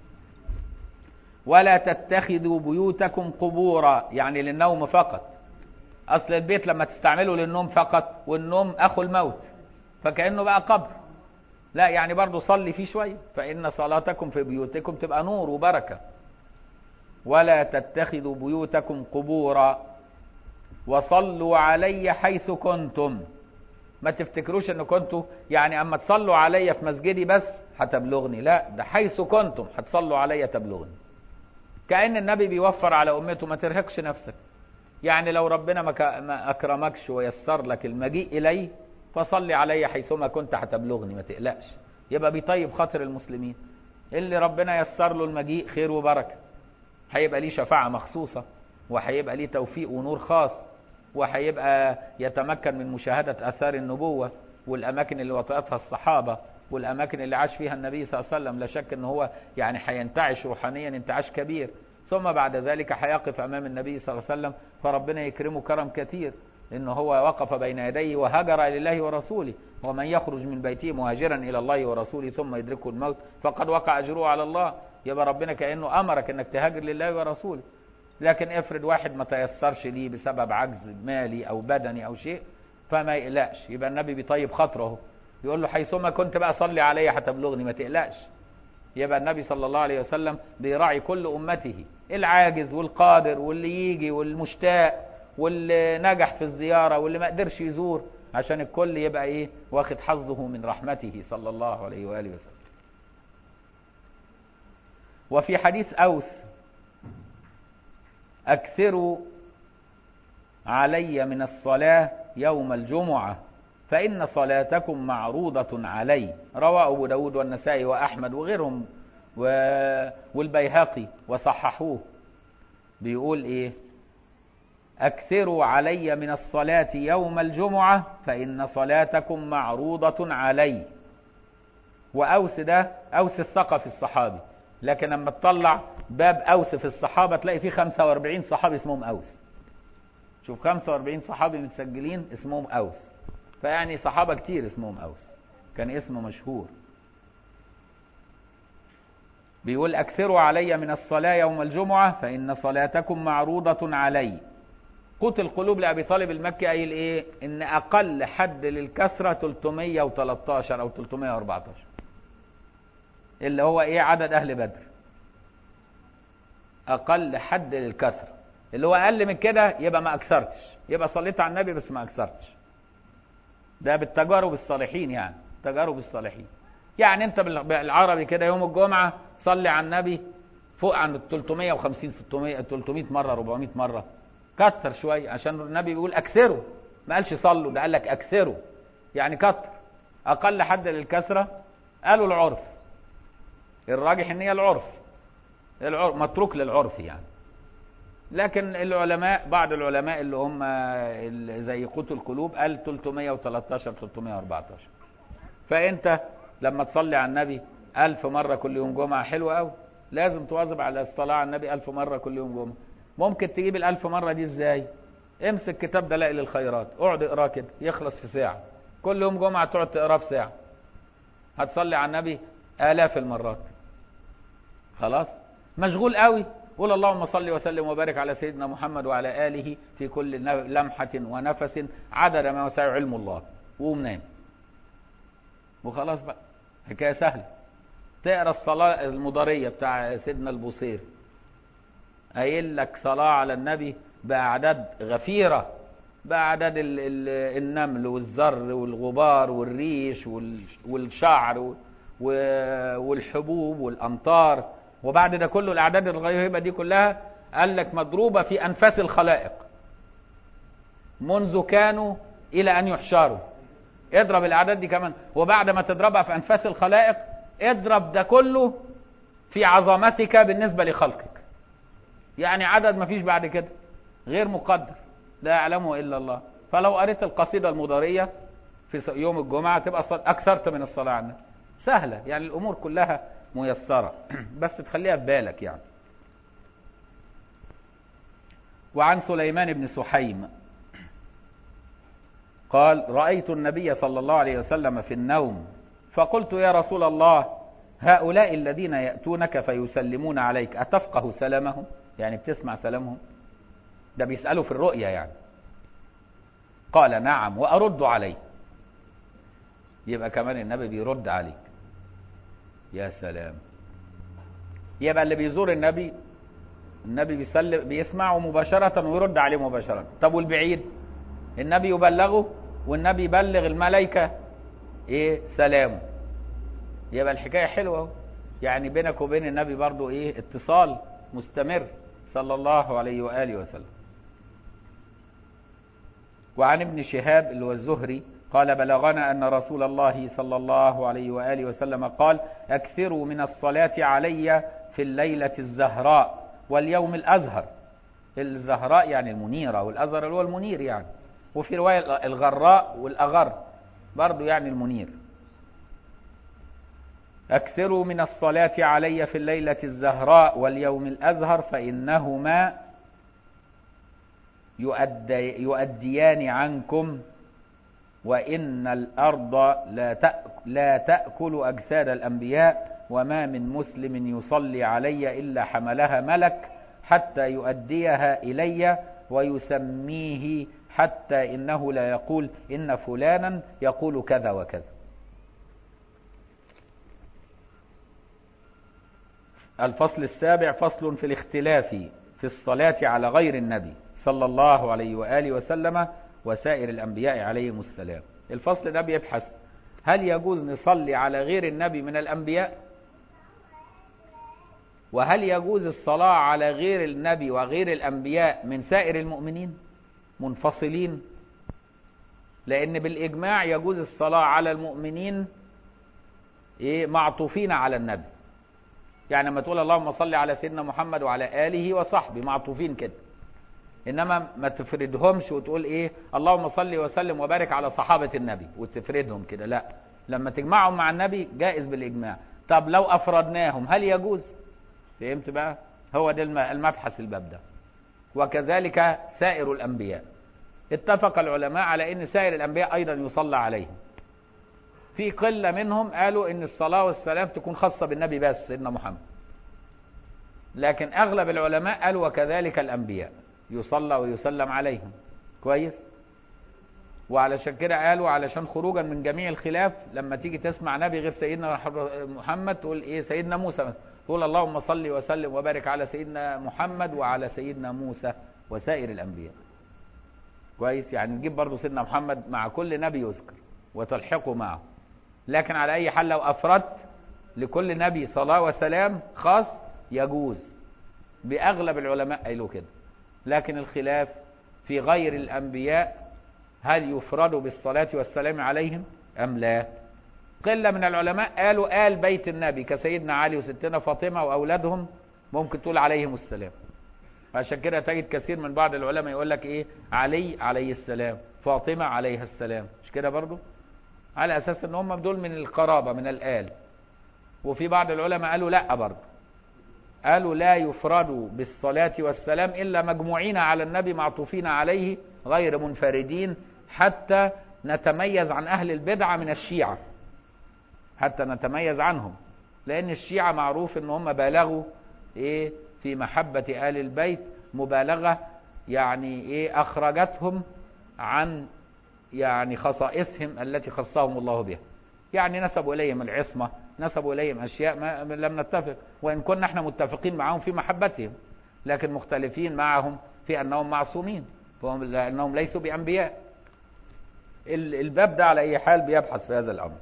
ولا تتخذوا بيوتكم قبورا، يعني للنوم فقط. اصل البيت لما تستعمله للنوم فقط، والنوم اخو الموت، فكأنه بقى قبر. لا يعني برضو صلي فيه شوية، فإن صلاتكم في بيوتكم تبقى نور وبركة. ولا تتخذوا بيوتكم قبورا وصلوا علي حيث كنتم. ما تفتكروش ان كنتوا يعني اما تصلوا علي في مسجدي بس هتبلغني، لا، ده حيث كنتم هتصلوا علي تبلغني. كأن النبي بيوفر على امته، ما ترهقش نفسك. يعني لو ربنا ما اكرمكش ويسر لك المجيء اليه فصلي علي حيثما كنت هتبلغني، ما تقلقش. يبقى بيطيب خاطر المسلمين. اللي ربنا يسر له المجيء خير وبركه، هيبقى ليه شفاعه مخصوصه، وهيبقى ليه توفيق ونور خاص، وهيبقى يتمكن من مشاهدة آثار النبوة والأماكن اللي وطأتها الصحابة والأماكن اللي عاش فيها النبي صلى الله عليه وسلم. لا شك أنه هو يعني هينتعش روحانيا انتعاش كبير. ثم بعد ذلك هيقف أمام النبي صلى الله عليه وسلم، فربنا يكرمه كرم كثير، لأنه هو وقف بين يديه وهجر لله ورسوله. ومن يخرج من بيته مهاجرا إلى الله ورسوله ثم يدركه الموت فقد وقع أجره على الله. يبقى ربنا كأنه أمرك أنك تهاجر لله ورسوله. لكن افرض واحد ما تيسرش ليه بسبب عجز مالي او بدني او شيء، فما يقلقش. يبقى النبي بيطيب خاطره، يقول له حيثما كنت بقى صلي علي هتبلغني، ما تقلقش. يبقى النبي صلى الله عليه وسلم بيراعي كل امته، العاجز والقادر واللي يجي والمشتاق واللي نجح في الزيارة واللي ما قدرش يزور، عشان الكل يبقى ايه، واخد حظه من رحمته صلى الله عليه وآله وسلم. وفي حديث أوس: أكثروا علي من الصلاة يوم الجمعة فإن صلاتكم معروضة علي. رواه أبو داود والنسائي وأحمد وغيرهم والبيهقي وصححوه. بيقول إيه؟ أكثروا علي من الصلاة يوم الجمعة فإن صلاتكم معروضة علي. وأوس ده أوس الثقفي الصحابي، لكن لما تطلع باب أوس في الصحابة تلاقي فيه 45 صحابي اسمهم أوس. شوف 45 صحابي متسجلين اسمهم أوس، فيعني صحابة كتير اسمهم أوس، كان اسمه مشهور. بيقول أكثروا علي من الصلاة يوم الجمعة فإن صلاتكم معروضة علي. قوت القلوب لأبي طالب المكي قايل إيه؟ إن أقل حد للكثرة 313 أو 314، اللي هو إيه؟ عدد أهل بدر. أقل حد للكثرة، اللي هو أقل من كده يبقى ما أكثرتش، يبقى صليت على النبي بس ما أكثرتش. ده بالتجارب الصالحين، يعني تجارب الصالحين. يعني أنت بالعربي كده يوم الجمعة صلي على النبي فوق عن 350 600 300 مرة 400 مرة، كتر شوية، عشان النبي بيقول أكثروا، ما قالش صلوا، ده قال لك أكثروا، يعني كتر. أقل حد للكثرة قالوا العرف، الراجح إن هي العرف متروك للعرف يعني. لكن العلماء، بعض العلماء اللي هم زي قوت القلوب قال 313 314. فأنت لما تصلي على النبي 1000 مرة كل يوم جمعة حلوة أوي، لازم تواظب على الصلاة على النبي 1000 مرة كل يوم جمعة. ممكن تجيب 1000 مرة دي ازاي؟ امسك كتاب دلائل الخيرات، اقعد اقراه كده، يخلص في ساعة. كل يوم جمعة تقعد تقراه في ساعة، هتصلي على النبي آلاف المرات. خلاص مشغول قوي، قول اللهم صل وسلم وبارك على سيدنا محمد وعلى آله في كل لمحة ونفس عدد ما وسع علم الله، وقوم نام وخلاص بقى، حكاية سهلة. تقرا الصلاة المضارية بتاع سيدنا البوصير، قايل لك صلاة على النبي بأعداد غفيرة، بأعداد النمل والذر والغبار والريش والشعر والحبوب والأمطار. وبعد ده كله الأعداد الغيبة دي كلها قال لك مضروبة في أنفاس الخلائق منذ كانوا إلى أن يحشروا. اضرب الأعداد دي كمان، وبعد ما تضربها في أنفاس الخلائق اضرب ده كله في عظمتك بالنسبة لخلقك. يعني عدد ما فيش بعد كده غير مقدر، لا يعلمه إلا الله. فلو قريت القصيدة المضارية في يوم الجمعة تبقى أكثرت من الصلاة على النبي. سهلة يعني، الأمور كلها ميسرة بس تخليها في بالك يعني. وعن سليمان بن سحيم قال: رأيت النبي صلى الله عليه وسلم في النوم فقلت: يا رسول الله، هؤلاء الذين يأتونك فيسلمون عليك أتفقه سلامهم؟ يعني بتسمع سلامهم؟ ده بيسألوا في الرؤيا يعني. قال: نعم وأرد عليه. يبقى كمان النبي بيرد عليك. يا سلام. يبقى اللي بيزور النبي النبي بيسلم بيسمعه مباشرة ويرد عليه مباشرة. طب والبعيد؟ النبي يبلغه والنبي يبلغ الملائكة ايه سلامه. يبقى الحكاية حلوة، يعني بينك وبين النبي برضو ايه اتصال مستمر صلى الله عليه وآله وسلم. وعن ابن شهاب اللي هو الزهري قال بلغنا أن رسول الله صلى الله عليه وآله وسلم قال أكثروا من الصلاة علي في الليلة الزهراء واليوم الأزهر. الزهراء يعني المنيرة، والأزهر اللي هو المنير يعني، وفي رواية الغراء والأغر برضو يعني المنير. أكثروا من الصلاة علي في الليلة الزهراء واليوم الأزهر فإنهما يؤديان عنكم، وإن الأرض لا تأكل أجساد الأنبياء، وما من مسلم يصلي علي إلا حملها ملك حتى يؤديها إلي ويسميه، حتى إنه لا يقول إن فلانا يقول كذا وكذا. الفصل السابع فصل في الاختلاف في الصلاة على غير النبي صلى الله عليه وآله وسلم وسائر الأنبياء عليهم السلام. الفصل ده بيبحث هل يجوز نصلي على غير النبي من الأنبياء، وهل يجوز الصلاة على غير النبي وغير الأنبياء من سائر المؤمنين منفصلين. لأن بالإجماع يجوز الصلاة على المؤمنين معطوفين على النبي، يعني لما تقول اللهم صل على سيدنا محمد وعلى آله وصحبه معطوفين كده، إنما ما تفردهمش وتقول اللهم صل وسلم وبارك على صحابة النبي وتفردهم كده، لا، لما تجمعهم مع النبي جائز بالإجماع. طب لو أفردناهم هل يجوز؟ فهمت بقى؟ هو ده المبحث الباب ده. وكذلك سائر الأنبياء، اتفق العلماء على أن سائر الأنبياء أيضا يصلى عليهم. في قلة منهم قالوا أن الصلاة والسلام تكون خاصة بالنبي بس سيدنا محمد، لكن أغلب العلماء قالوا وكذلك الأنبياء يصلى ويسلم عليهم. كويس؟ وعلشان كده قالوا علشان خروجا من جميع الخلاف لما تيجي تسمع نبي غير سيدنا محمد تقول سيدنا موسى مثلا، تقول اللهم صل وسلم وبارك على سيدنا محمد وعلى سيدنا موسى وسائر الأنبياء. كويس؟ يعني نجيب برضو سيدنا محمد مع كل نبي يذكر وتلحقه معه. لكن على أي حال لو أفردت لكل نبي صلاة وسلام خاص يجوز، بأغلب العلماء قالوا كده. لكن الخلاف في غير الأنبياء هل يفردوا بالصلاة والسلام عليهم أم لا؟ قلة من العلماء قالوا آل بيت النبي كسيدنا علي وستنا فاطمة وأولادهم ممكن تقول عليهم السلام. عشان كده تجد كثير من بعض العلماء يقول لك علي عليه السلام، فاطمة عليها السلام، مش كده برضو؟ على أساس ان هم دول من القرابة من الآل. وفي بعض العلماء قالوا لا برضو، قالوا لا يفردوا بالصلاة والسلام إلا مجموعين على النبي معطوفين عليه غير منفردين، حتى نتميز عن أهل البدعة من الشيعة، حتى نتميز عنهم. لأن الشيعة معروف ان هم بالغوا في محبة آل البيت مبالغة، يعني أخرجتهم عن يعني خصائصهم التي خصهم الله بها. يعني نسبوا إليهم العصمة، نسبوا إليهم أشياء ما لم نتفق، وإن كنا احنا متفقين معهم في محبتهم، لكن مختلفين معهم في أنهم معصومين، لأنهم ليسوا بأنبياء. الباب ده على أي حال بيبحث في هذا الأمر.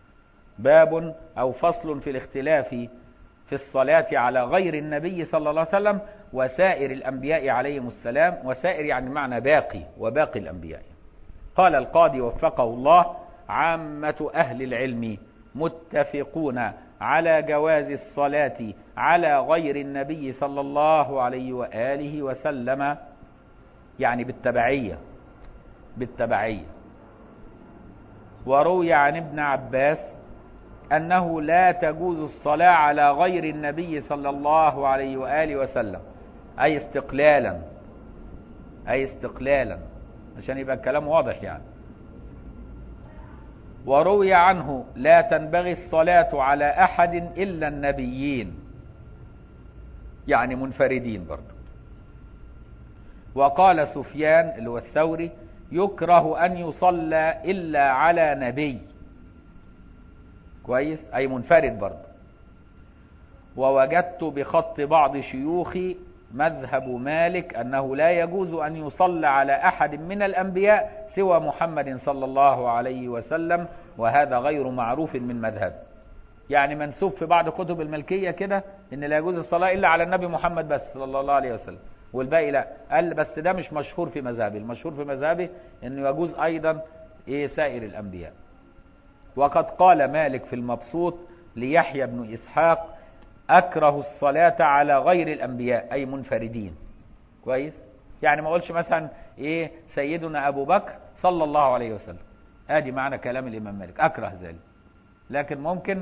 باب أو فصل في الاختلاف في الصلاة على غير النبي صلى الله عليه وسلم وسائر الأنبياء عليهم السلام. وسائر يعني معنى باقي، وباقي الأنبياء. قال القاضي وفقه الله عامة أهل العلم متفقون على جواز الصلاة على غير النبي صلى الله عليه وآله وسلم، يعني بالتبعية. وروي عن ابن عباس أنه لا تجوز الصلاة على غير النبي صلى الله عليه وآله وسلم، أي استقلالا عشان يبقى الكلام واضح يعني. وروي عنه لا تنبغي الصلاة على أحد إلا النبيين، يعني منفردين برضو. وقال سفيان اللي هو الثوري يكره أن يصلى إلا على نبي. كويس؟ أي منفرد برضو. ووجدت بخط بعض شيوخي مذهب مالك أنه لا يجوز أن يصلى على أحد من الأنبياء سوى محمد صلى الله عليه وسلم، وهذا غير معروف من مذهب. يعني منسوب في بعض كتب الملكية كده إن لا يجوز الصلاة إلا على النبي محمد بس صلى الله عليه وسلم، والباقي لا. قال بس ده مش مشهور في مذهبي، المشهور في مذهبي إنه يجوز أيضا سائر الأنبياء. وقد قال مالك في المبسوط ليحيى بن إسحاق: أكره الصلاة على غير الأنبياء، أي منفردين. كويس؟ يعني ما أقولش مثلا سيدنا أبو بكر صلى الله عليه وسلم، ادي معنى كلام الإمام مالك، أكره ذلك. لكن ممكن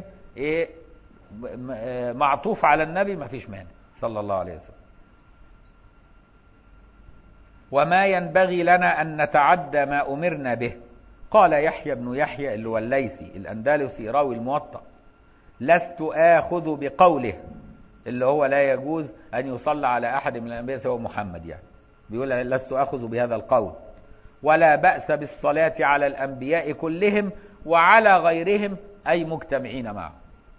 معطوف على النبي ما فيش مانع صلى الله عليه وسلم. وما ينبغي لنا أن نتعدى ما أمرنا به. قال يحيى بن يحيى اللي هو الليثي الأندلسي راوي الموطأ: لست آخذ بقوله، اللي هو لا يجوز أن يصلى على أحد من الأنبياء سوى محمد، يعني بيقول لست أخذ بهذا القول. ولا بأس بالصلاة على الأنبياء كلهم وعلى غيرهم، أي مجتمعين معه.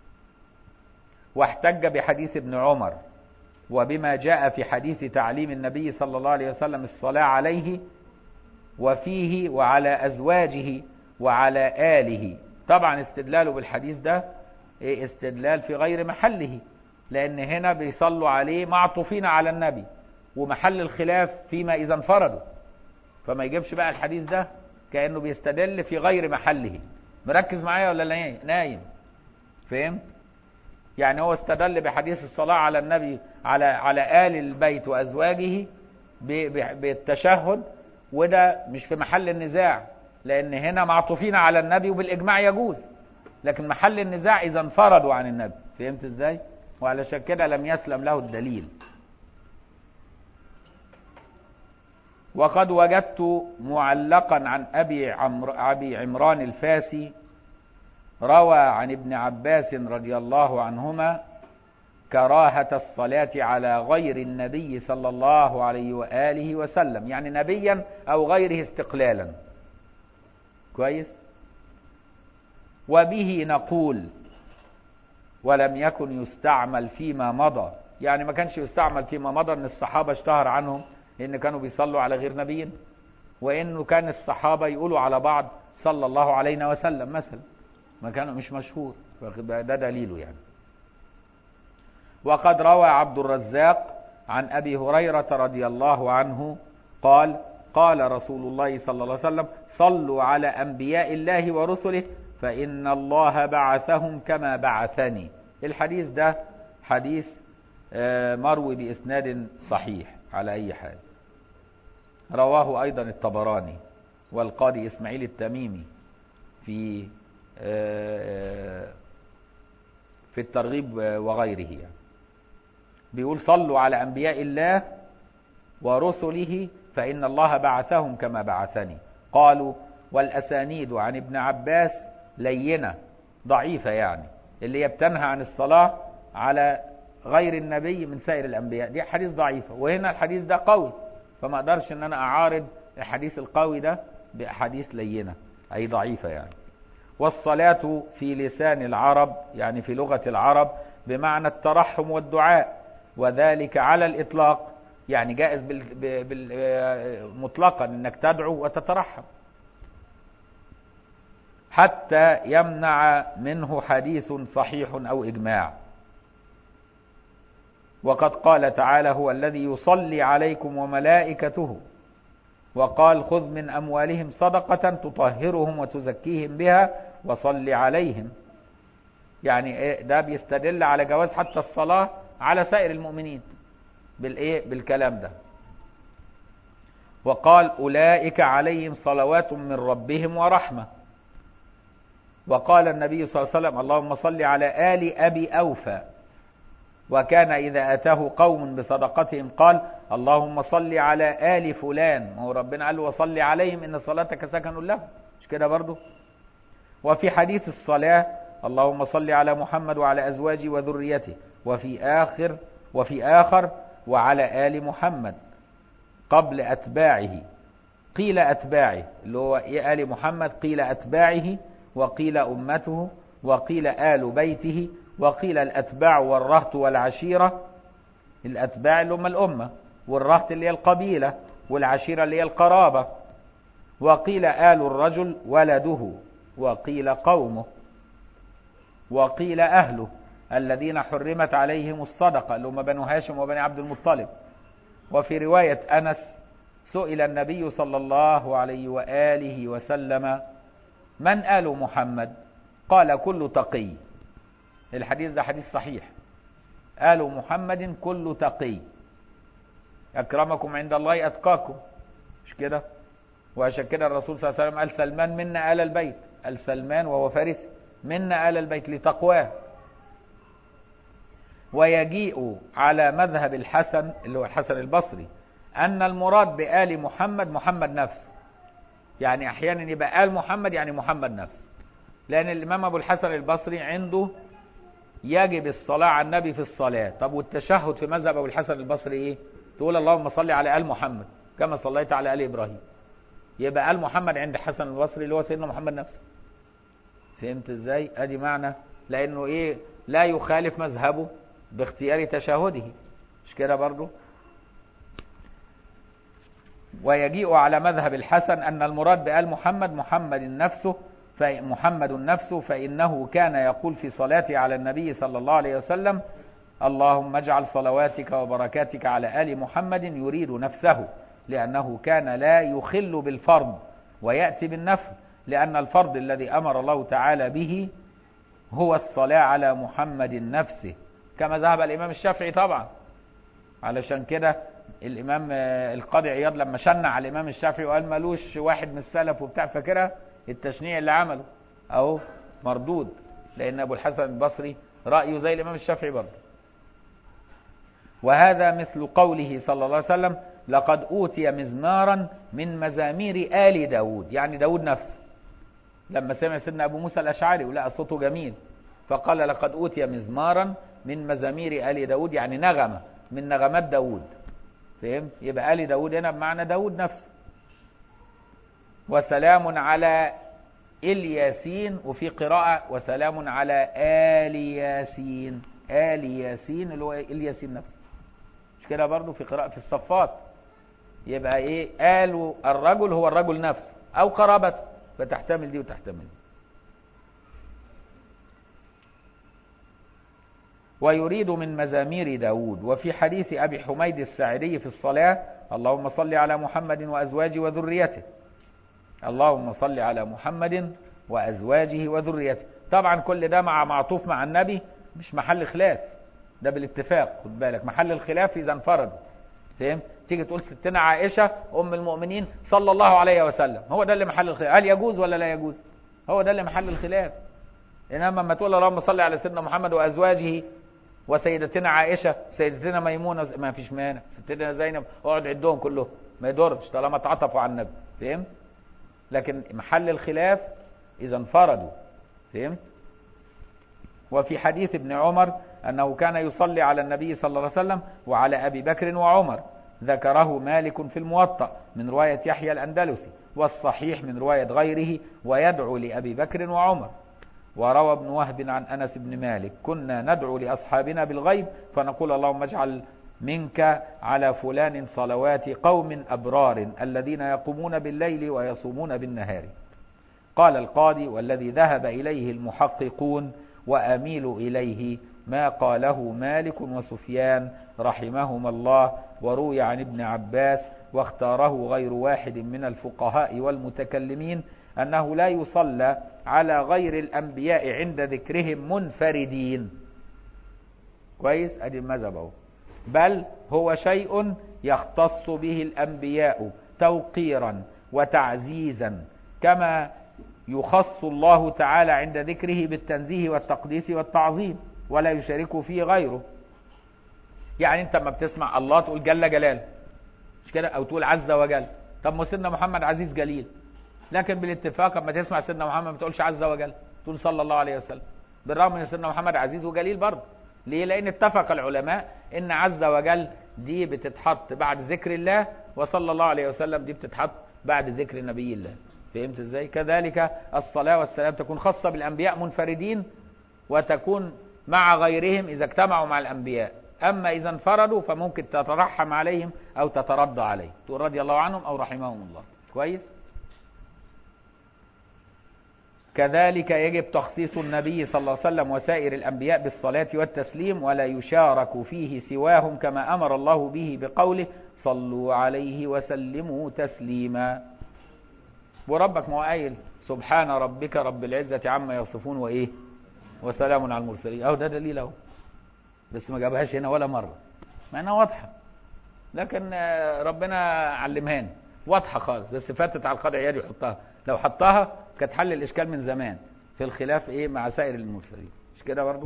واحتج بحديث ابن عمر وبما جاء في حديث تعليم النبي صلى الله عليه وسلم الصلاة عليه وفيه وعلى أزواجه وعلى آله. طبعا استدلاله بالحديث ده استدلال في غير محله، لأن هنا بيصلوا عليه معطوفين على النبي، ومحل الخلاف فيما إذا انفردوا، فما يجيبش بقى الحديث ده كأنه بيستدل في غير محله. مركز معايا ولا نايم؟ فهمت؟ يعني هو استدل بحديث الصلاة على النبي على آل البيت وأزواجه بالتشهد، وده مش في محل النزاع، لأن هنا معطوفين على النبي وبالإجماع يجوز، لكن محل النزاع إذا انفردوا عن النبي. فهمت إزاي؟ وعلشان كده لم يسلم له الدليل. وقد وجدت معلقا عن أبي عمران الفاسي روى عن ابن عباس رضي الله عنهما كراهة الصلاة على غير النبي صلى الله عليه وآله وسلم، يعني نبيا أو غيره استقلالا. كويس؟ وبه نقول ولم يكن يستعمل فيما مضى، يعني ما كانش يستعمل فيما مضى ان الصحابة اشتهر عنهم ان كانوا بيصلوا على غير نبيين، وانه كان الصحابة يقولوا على بعض صلى الله علينا وسلم مثلا، ما كانوا مش مشهور، ده دليله يعني. وقد روى عبد الرزاق عن أبي هريرة رضي الله عنه قال: قال رسول الله صلى الله عليه وسلم: صلوا على أنبياء الله ورسله فإن الله بعثهم كما بعثني. الحديث ده حديث مروي بإسناد صحيح على أي حال. رواه أيضا الطبراني والقاضي إسماعيل التميمي في الترغيب وغيره، يعني بيقول: صلوا على أنبياء الله ورسله فإن الله بعثهم كما بعثني. قالوا: والأسانيد عن ابن عباس لينة ضعيفة، يعني اللي هي بتنهى عن الصلاة على غير النبي من سائر الأنبياء، دي حديث ضعيفة، وهنا الحديث ده قوي، فما أقدرش أن أنا أعارض الحديث القوي ده بأحاديث لينة أي ضعيفة يعني. والصلاة في لسان العرب، يعني في لغة العرب، بمعنى الترحم والدعاء، وذلك على الإطلاق، يعني جائز مطلقا أنك تدعو وتترحم، حتى يمنع منه حديث صحيح أو إجماع. وقد قال تعالى: هو الذي يصلي عليكم وملائكته، وقال: خذ من أموالهم صدقة تطهرهم وتزكيهم بها وصل عليهم. يعني ده بيستدل على جواز حتى الصلاة على سائر المؤمنين بالكلام ده. وقال: أولئك عليهم صلوات من ربهم ورحمة. وقال النبي صلى الله عليه وسلم: اللهم صل على آل أبي أوفى. وكان إذا أتاه قوم بصدقتهم قال: اللهم صل على آل فلان. ما هو ربنا قال: وصل عليهم إن صلاتك سكن لهم، مش كده برضو؟ وفي حديث الصلاة: اللهم صل على محمد وعلى أزواجه وذريته. وفي آخر: وعلى آل محمد، قبل أتباعه. قيل أتباعه اللي هو آل محمد، قيل أتباعه، وقيل أمته، وقيل آل بيته، وقيل الأتباع والرهط والعشيرة. الأتباع اللي هم الأمة، والرهط اللي هي القبيلة، والعشيرة اللي هي القرابة. وقيل آل الرجل ولده، وقيل قومه، وقيل أهله الذين حرمت عليهم الصدقة اللي هم بنو هاشم وبني عبد المطلب. وفي رواية أنس سئل النبي صلى الله عليه وآله وسلم من آل محمد؟ قال كل تقي. الحديث ده حديث صحيح. آل محمد كل تقي، أكرمكم عند الله أتقاكم، مش كده؟ وعشان كده الرسول صلى الله عليه وسلم قال سلمان منا آل البيت، قال سلمان وهو فارسي منا آل البيت لتقواه. ويجيء على مذهب الحسن اللي هو الحسن البصري أن المراد بآل محمد محمد نفسه، يعني أحيانا يبقى آل محمد يعني محمد نفسه، لأن الإمام أبو الحسن البصري عنده يجب الصلاة على النبي في الصلاة. طب والتشهد في مذهب أبو الحسن البصري إيه؟ تقول اللهم صل على آل محمد كما صليت على آل إبراهيم. يبقى آل محمد عند حسن البصري اللي هو سيدنا محمد نفسه. فهمت إزاي؟ أدي معنى، لأنه إيه؟ لا يخالف مذهبه باختيار تشهده، مش كده برضو؟ ويجيء على مذهب الحسن أن المراد بآل محمد محمد نفسه، فإنه كان يقول في صلاته على النبي صلى الله عليه وسلم اللهم اجعل صلواتك وبركاتك على آل محمد، يريد نفسه، لأنه كان لا يخل بالفرض ويأتي بالنفل، لأن الفرض الذي أمر الله تعالى به هو الصلاة على محمد نفسه، كما ذهب الإمام الشافعي طبعا. علشان كده الإمام القاضي عياض لما شنع على الإمام الشافعي وقال مالوش واحد من السلف وبتاع، فاكرها التشنيع اللي عمله أهو مردود، لأن أبو الحسن البصري رأيه زي الإمام الشافعي برضه. وهذا مثل قوله صلى الله عليه وسلم لقد أوتي مزمارا من مزامير آل داود، يعني داود نفسه لما سمع سيدنا أبو موسى الأشعري ولقى صوته جميل فقال لقد أوتي مزمارا من مزامير آل داود، يعني نغمة من نغمات داود. فهمت؟ يبقى آل داود هنا بمعنى داود نفسه. وسلام على الياسين، وفي قراءة وسلام على آل ياسين، آل ياسين اللي هو الياسين نفسه، مش كده برضو في قراءة في الصفات. يبقى ايه؟ آل الرجل هو الرجل نفسه او قرابته، فتحتمل دي وتحتمل دي. ويريد من مزامير داود. وفي حديث أبي حميد الساعدي في الصلاة اللهم صل على محمد وأزواجه وذريته، اللهم صل على محمد وأزواجه وذريته. طبعا كل ده مع معطوف مع النبي، مش محل خلاف، ده بالاتفاق. خد بالك محل الخلاف إذا انفرد. فهم؟ تيجي تقول ستنا عائشة أم المؤمنين صلى الله عليه وسلم، هو ده اللي محل الخلاف، هل يجوز ولا لا يجوز؟ هو ده اللي محل الخلاف. إنما لما تقول اللهم صل على سيدنا محمد وأزواجه وسيدتنا عائشة سيدتنا ميمونة ما فيش مانع، ستنا زينب، اقعد عدهم كلهم ما يضرش طالما تعاطفوا على النبي. فهمت؟ لكن محل الخلاف إذا انفردوا. فهمت؟ وفي حديث ابن عمر أنه كان يصلي على النبي صلى الله عليه وسلم وعلى أبي بكر وعمر، ذكره مالك في الموطأ من رواية يحيى الأندلسي، والصحيح من رواية غيره ويدعو لأبي بكر وعمر. وروى ابن وهب عن أنس بن مالك كنا ندعو لأصحابنا بالغيب فنقول اللهم اجعل منك على فلان صلوات قوم أبرار الذين يقومون بالليل ويصومون بالنهار. قال القاضي والذي ذهب إليه المحققون وأميل إليه ما قاله مالك وسفيان رحمهما الله، وروي عن ابن عباس واختاره غير واحد من الفقهاء والمتكلمين أنه لا يصلى على غير الأنبياء عند ذكرهم منفردين. كويس؟ أدي المذهب اهو. بل هو شيء يختص به الأنبياء توقيرا وتعزيزا، كما يخص الله تعالى عند ذكره بالتنزيه والتقديس والتعظيم ولا يشاركه فيه غيره. يعني انت ما بتسمع الله تقول جل جلاله، مش كده؟ او تقول عز وجل. طب ما سيدنا محمد عزيز جليل، لكن بالاتفاق لما تسمع سيدنا محمد ما تقولش عز وجل، تقول صلى الله عليه وسلم، بالرغم ان سيدنا محمد عزيز وجليل برضه. ليه؟ لان اتفق العلماء ان عز وجل دي بتتحط بعد ذكر الله، وصلى الله عليه وسلم دي بتتحط بعد ذكر نبي الله. فهمت ازاي؟ كذلك الصلاة والسلام تكون خاصة بالأنبياء منفردين، وتكون مع غيرهم إذا اجتمعوا مع الأنبياء. أما إذا انفردوا فممكن تترحم عليهم أو تترضى عليهم، تقول رضي الله عنهم أو رحمهم الله. كويس. كذلك يجب تخصيص النبي صلى الله عليه وسلم وسائر الأنبياء بالصلاة والتسليم، ولا يشارك فيه سواهم، كما أمر الله به بقوله صلوا عليه وسلموا تسليما. وربك ما هو قايل سبحان ربك رب العزة عما يصفون وإيه وسلام على المرسلين، أهو ده دليل أهو، بس ما جابهاش هنا ولا مرة مع أنها واضحة، لكن ربنا علمهاني واضحة خالص، بس فاتت على القاضي عياد يحطها، لو حطها كانت حل الإشكال من زمان في الخلاف إيه مع سائر المرسلين، مش كده برضو؟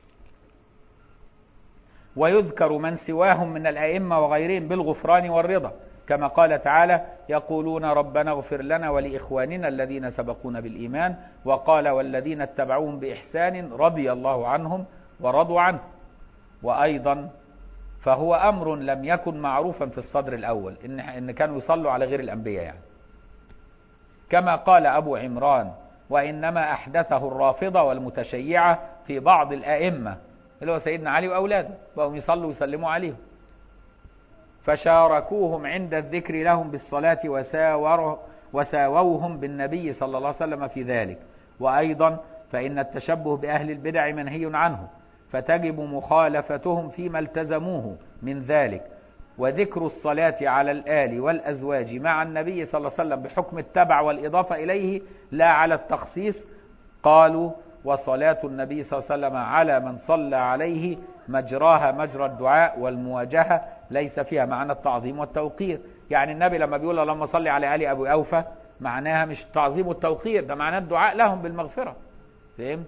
ويذكر من سواهم من الأئمة وغيرهم بالغفران والرضا، كما قال تعالى يقولون ربنا اغفر لنا ولإخواننا الذين سبقونا بالإيمان، وقال والذين اتبعوهم بإحسان رضي الله عنهم ورضوا عنه. وأيضا فهو أمر لم يكن معروفا في الصدر الأول إن كانوا يصلوا على غير الأنبياء يعني. كما قال أبو عمران وإنما أحدثه الرافضة والمتشيعة في بعض الأئمة اللي هو سيدنا علي وأولاده، وهم يصلوا ويسلموا عليهم، فشاركوهم عند الذكر لهم بالصلاة وساووهم بالنبي صلى الله عليه وسلم في ذلك. وأيضا فإن التشبه بأهل البدع منهي عنه، فتجب مخالفتهم فيما التزموه من ذلك. وذكر الصلاة على الآل والأزواج مع النبي صلى الله عليه وسلم بحكم التبع والإضافة إليه لا على التخصيص. قالوا وصلاة النبي صلى الله عليه وسلم على من صلى عليه مجراها مجرى الدعاء والمواجهة، ليس فيها معنى التعظيم والتوقير. يعني النبي لما بيقول اللهم صل على آل أبو أوفى معناها مش التعظيم والتوقير، ده معناه الدعاء لهم بالمغفرة. فهم؟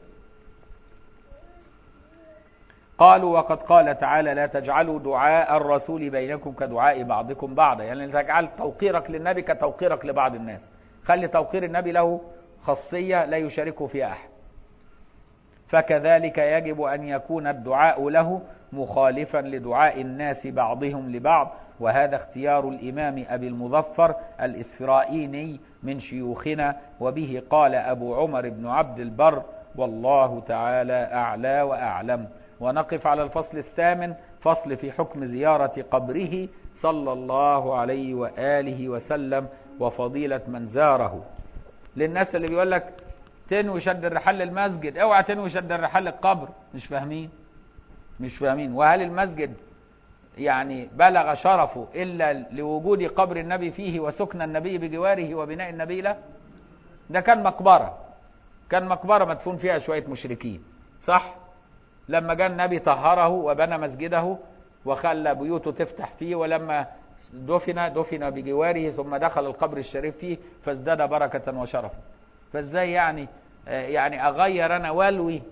قالوا وقد قال تعالى لا تجعلوا دعاء الرسول بينكم كدعاء بعضكم بعضا، يعني لا تجعل توقيرك للنبي كتوقيرك لبعض الناس، خلي توقير النبي له خاصية لا يشاركه فيها أحد. فكذلك يجب أن يكون الدعاء له مخالفا لدعاء الناس بعضهم لبعض، وهذا اختيار الإمام أبي المظفر الإسفرائيني من شيوخنا، وبه قال أبو عمر بن عبد البر، والله تعالى أعلى وأعلم. ونقف على الفصل الثامن، فصل في حكم زيارة قبره صلى الله عليه وآله وسلم وفضيلة من زاره. للناس اللي بيقول لك تنوي شد الرحال للمسجد، اوعى تنوي شد الرحال للقبر، مش فاهمين. وهل المسجد يعني بلغ شرفه إلا لوجود قبر النبي فيه وسكن النبي بجواره وبناء النبي له؟ ده كان مقبرة مدفون فيها شوية مشركين، صح؟ لما جاء النبي طهره وبنى مسجده وخلى بيوته تفتح فيه، ولما دفن بجواره ثم دخل القبر الشريف فيه فازداد بركة وشرفا. فازاي يعني اغير انا والوي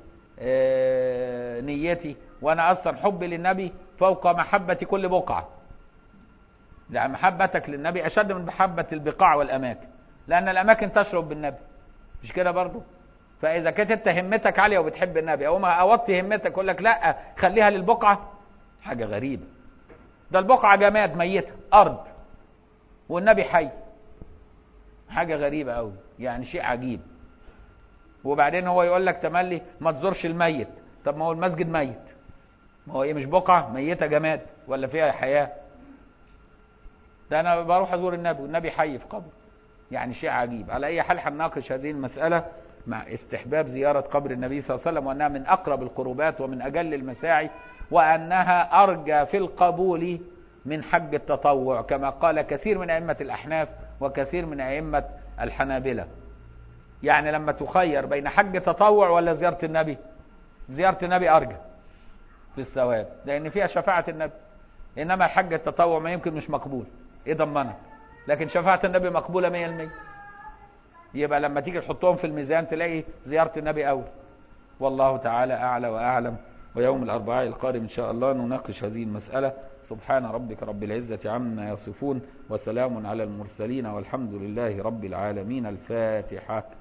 نيتي وانا اصلا حبي للنبي فوق محبة كل بقعة؟ يعني محبتك للنبي اشد من محبة البقاع والاماكن، لان الاماكن تشرب بالنبي، مش كده برضو؟ فاذا كانت انت همتك عالية وبتحب النبي او ما اوطي همتك اقول لك لا خليها للبقعة، حاجة غريبة. ده البقعة جماد ميتة ارض والنبي حي، حاجة غريبة قوي، يعني شيء عجيب. وبعدين هو يقول لك تملي ما تزورش الميت، طب ما هو المسجد ميت، ما هو ايه مش بقعة ميتة جماد ولا فيها حياة؟ ده انا بروح ازور النبي والنبي حي في قبر، يعني شيء عجيب. على اي حال هنناقش هذه المسألة مع استحباب زيارة قبر النبي صلى الله عليه وسلم، وانها من اقرب القربات ومن اجل المساعي، وانها ارجى في القبول من حج التطوع، كما قال كثير من ائمة الاحناف وكثير من ائمة الحنابلة. يعني لما تخير بين حج تطوع ولا زيارة النبي، زيارة النبي ارجى في الثواب لان فيها شفاعة النبي، انما حج التطوع ما يمكن مش مقبول، ايه ضمنك؟ لكن شفاعة النبي مقبولة 100%. يبقى لما تيجي تحطهم في الميزان تلاقي زيارة النبي اول. والله تعالى اعلى واعلم. ويوم الاربعاء القادم ان شاء الله نناقش هذه المسألة. سبحان ربك رب العزة عما يصفون وسلام على المرسلين والحمد لله رب العالمين. الفاتحة.